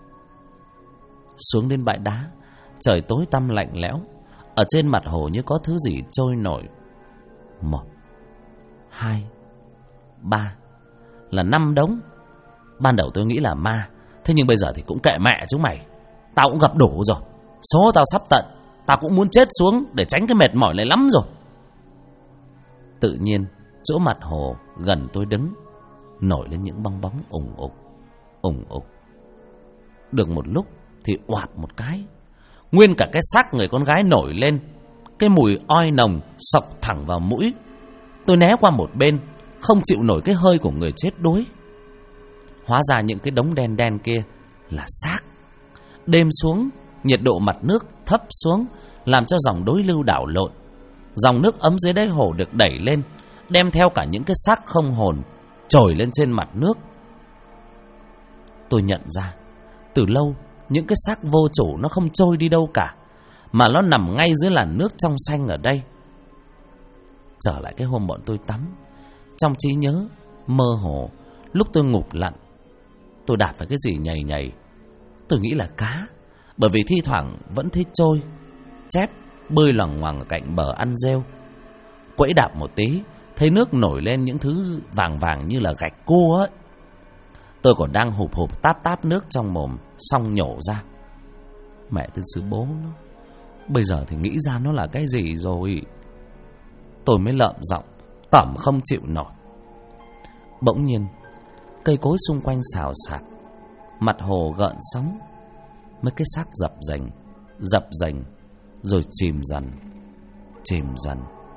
Xuống đến bãi đá, trời tối tăm lạnh lẽo. Ở trên mặt hồ như có thứ gì trôi nổi. 1, 2, 3, là 5 đống. Ban đầu tôi nghĩ là ma, thế nhưng bây giờ thì cũng kệ mẹ chúng mày. Tao cũng gặp đủ rồi, số tao sắp tận. Tao cũng muốn chết xuống để tránh cái mệt mỏi này lắm rồi. Tự nhiên chỗ mặt hồ gần tôi đứng nổi lên những bong bóng ủng ục, ủng ục. Được một lúc thì oạp một cái, nguyên cả cái xác người con gái nổi lên. Cái mùi oi nồng xộc thẳng vào mũi. Tôi né qua một bên, không chịu nổi cái hơi của người chết đuối. Hóa ra những cái đống đen đen kia là xác. Đêm xuống, nhiệt độ mặt nước thấp xuống, làm cho dòng đối lưu đảo lộn. Dòng nước ấm dưới đáy hồ được đẩy lên, đem theo cả những cái xác không hồn trồi lên trên mặt nước. Tôi nhận ra, từ lâu những cái xác vô chủ nó không trôi đi đâu cả, mà nó nằm ngay dưới làn nước trong xanh ở đây. Trở lại cái hôm bọn tôi tắm, trong trí nhớ mơ hồ, lúc tôi ngụp lặn, tôi đạp phải cái gì nhầy nhầy. Tôi nghĩ là cá, bởi vì thi thoảng vẫn thấy trôi. Chép bơi loằng ngoằng ở cạnh bờ ăn rêu. Quẫy đạp một tí, thấy nước nổi lên những thứ vàng vàng như là gạch cua ấy. Tôi còn đang hụp hụp táp táp nước trong mồm, xong nhổ ra. Mẹ tiên sư bố nó, bây giờ thì nghĩ ra nó là cái gì rồi. Tôi mới lợm giọng, tẩm không chịu nổi. Bỗng nhiên cây cối xung quanh xào xạc, mặt hồ gợn sóng. Mấy cái xác dập dềnh, rồi chìm dần.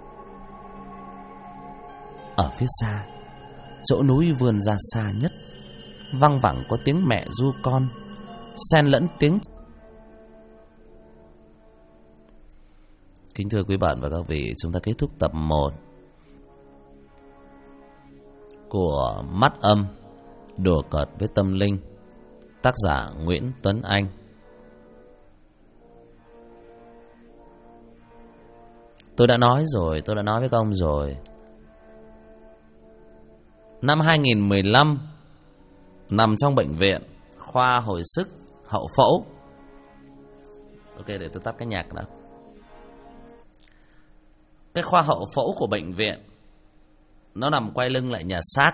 Ở phía xa, chỗ núi vươn ra xa nhất, văng vẳng có tiếng mẹ ru con, xen lẫn tiếng. Kính thưa quý bạn và các vị, chúng ta kết thúc tập 1 của Mắt Âm, đùa cợt với tâm linh, tác giả Nguyễn Tuấn Anh. Tôi đã nói với các ông rồi. Năm 2015, nằm trong bệnh viện khoa hồi sức hậu phẫu. Ok, để tôi tắt cái nhạc đã. Cái khoa hậu phẫu của bệnh viện nó nằm quay lưng lại nhà xác.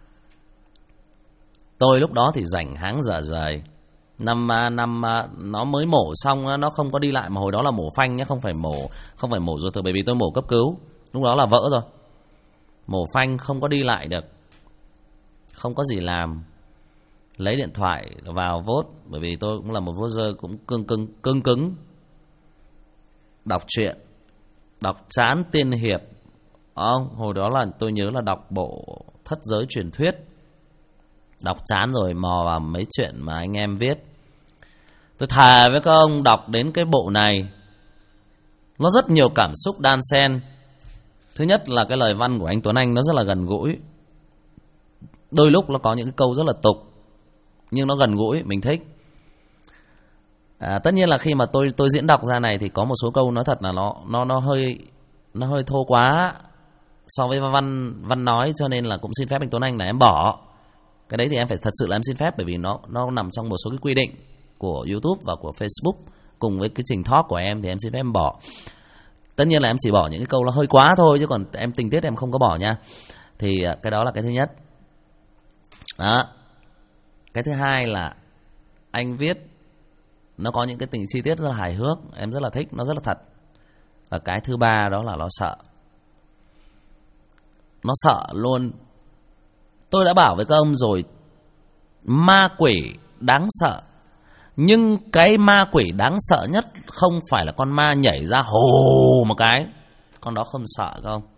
Tôi lúc đó thì rảnh háng dở dời. Năm nó mới mổ xong, nó không có đi lại, mà hồi đó là mổ phanh nhé, không phải mổ ruột thừa, bởi vì tôi mổ cấp cứu. Lúc đó là vỡ rồi. Mổ phanh không có đi lại được, không có gì làm. Lấy điện thoại vào vote, bởi vì tôi cũng là một voter cũng cưng cứng. Đọc truyện, đọc chán tiên hiệp. Hồi đó là tôi nhớ là đọc bộ Thất Giới Truyền Thuyết. Đọc chán rồi mò vào mấy chuyện mà anh em viết. Tôi thề với các ông, đọc đến cái bộ này nó rất nhiều cảm xúc đan xen. Thứ nhất là cái lời văn của anh Tuấn Anh nó rất là gần gũi. Đôi lúc nó có những cái câu rất là tục, nhưng nó gần gũi, mình thích. Tất nhiên là khi mà tôi diễn đọc ra này thì có một số câu nói thật là nó hơi thô quá so với văn nói, cho nên là cũng xin phép anh Tuấn Anh là em bỏ. Cái đấy thì em phải thật sự là em xin phép, bởi vì nó nằm trong một số cái quy định của YouTube và của Facebook cùng với cái trình talk của em, thì em xin phép em bỏ. Tất nhiên là em chỉ bỏ những cái câu nó hơi quá thôi, chứ còn em tình tiết em không có bỏ nha. Thì cái đó là cái thứ nhất. Đó. Cái thứ hai là anh viết nó có những cái tình chi tiết rất là hài hước, em rất là thích, nó rất là thật. Và cái thứ ba đó là nó sợ. Nó sợ luôn. Tôi đã bảo với các ông rồi, ma quỷ đáng sợ, nhưng cái ma quỷ đáng sợ nhất không phải là con ma nhảy ra hồ một cái, con đó không sợ các ông.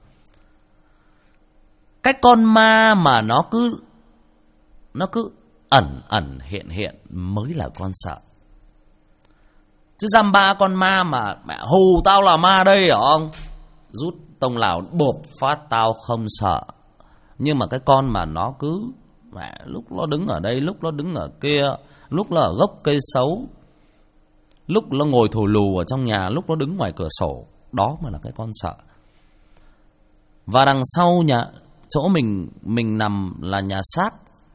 Cái con ma mà nó cứ ẩn hiện mới là con sợ. Chứ dăm ba con ma mà mẹ hù tao là ma đây hả ông, rút tông lào bộp phát tao không sợ. Nhưng mà cái con mà nó cứ mẹ lúc nó đứng ở đây, lúc nó đứng ở kia, lúc nó ở gốc cây sấu, lúc nó ngồi thù lù ở trong nhà, lúc nó đứng ngoài cửa sổ, đó mới là cái con sợ. Và đằng sau nhà chỗ mình nằm là nhà xác.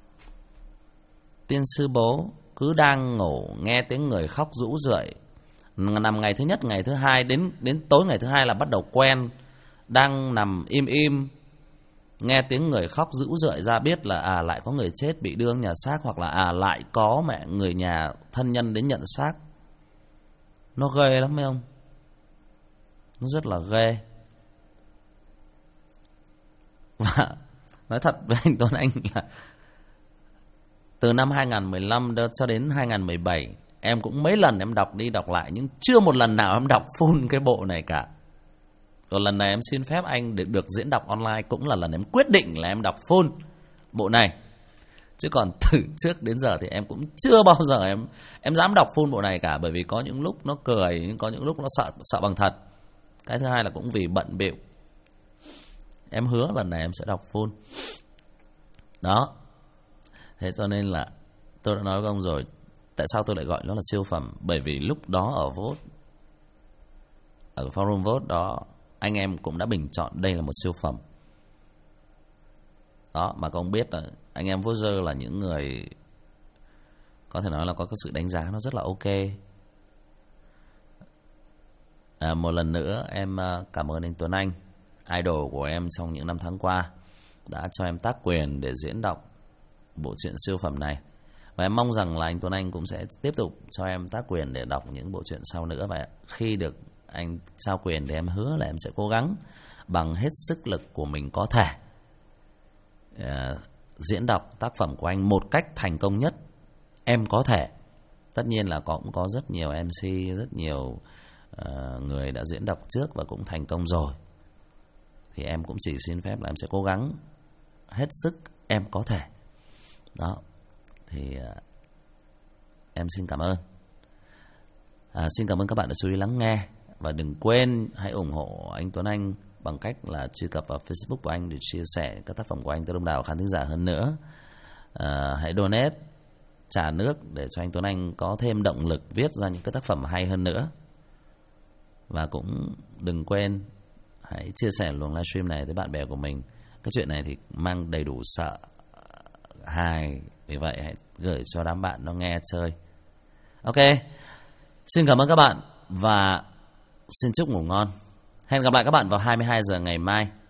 Tiên sư bố cứ đang ngủ nghe tiếng người khóc rũ rượi. Nằm ngày thứ nhất, ngày thứ hai, đến tối ngày thứ hai là bắt đầu quen. Đang nằm im nghe tiếng người khóc rũ rượi ra biết là lại có người chết bị đưa nhà xác, hoặc là lại có mẹ người nhà thân nhân đến nhận xác. Nó ghê lắm mấy ông. Nó rất là ghê. Và nói thật với anh Tuấn Anh là từ năm 2015 cho đến 2017, em cũng mấy lần em đọc đi đọc lại, nhưng chưa một lần nào em đọc full cái bộ này cả. Rồi lần này em xin phép anh để được diễn đọc online, cũng là lần em quyết định là em đọc full bộ này. Chứ còn từ trước đến giờ thì em cũng chưa bao giờ em dám đọc full bộ này cả, bởi vì có những lúc nó cười, nhưng có những lúc nó sợ bằng thật. Cái thứ hai là cũng vì bận bịu. Em hứa lần này em sẽ đọc full. Đó. Thế cho nên là tôi đã nói với ông rồi, tại sao tôi lại gọi nó là siêu phẩm? Bởi vì lúc đó ở vote, ở forum vote đó, anh em cũng đã bình chọn đây là một siêu phẩm. Đó, mà các ông biết là anh em voter là những người có thể nói là có cái sự đánh giá nó rất là ok. Một lần nữa em cảm ơn anh Tuấn Anh. idol của em trong những năm tháng qua đã cho em tác quyền để diễn đọc bộ truyện siêu phẩm này. Và em mong rằng là anh Tuấn Anh cũng sẽ tiếp tục cho em tác quyền để đọc những bộ truyện sau nữa. Và khi được anh trao quyền thì em hứa là em sẽ cố gắng bằng hết sức lực của mình có thể diễn đọc tác phẩm của anh một cách thành công nhất em có thể. Tất nhiên là cũng có rất nhiều MC, rất nhiều người đã diễn đọc trước và cũng thành công rồi. Thì em cũng chỉ xin phép là em sẽ cố gắng hết sức em có thể. Đó. Thì em xin cảm ơn. Xin cảm ơn các bạn đã chú ý lắng nghe. Và đừng quên hãy ủng hộ anh Tuấn Anh bằng cách là truy cập vào Facebook của anh để chia sẻ các tác phẩm của anh tới đông đảo khán thính giả hơn nữa. Hãy donate, trả nước để cho anh Tuấn Anh có thêm động lực viết ra những cái tác phẩm hay hơn nữa. Và cũng đừng quên hãy chia sẻ luồng livestream này tới bạn bè của mình. Cái chuyện này thì mang đầy đủ sợ hài, vì vậy hãy gửi cho đám bạn nó nghe chơi. Ok, xin cảm ơn các bạn và xin chúc ngủ ngon. Hẹn gặp lại các bạn vào 22 giờ ngày mai.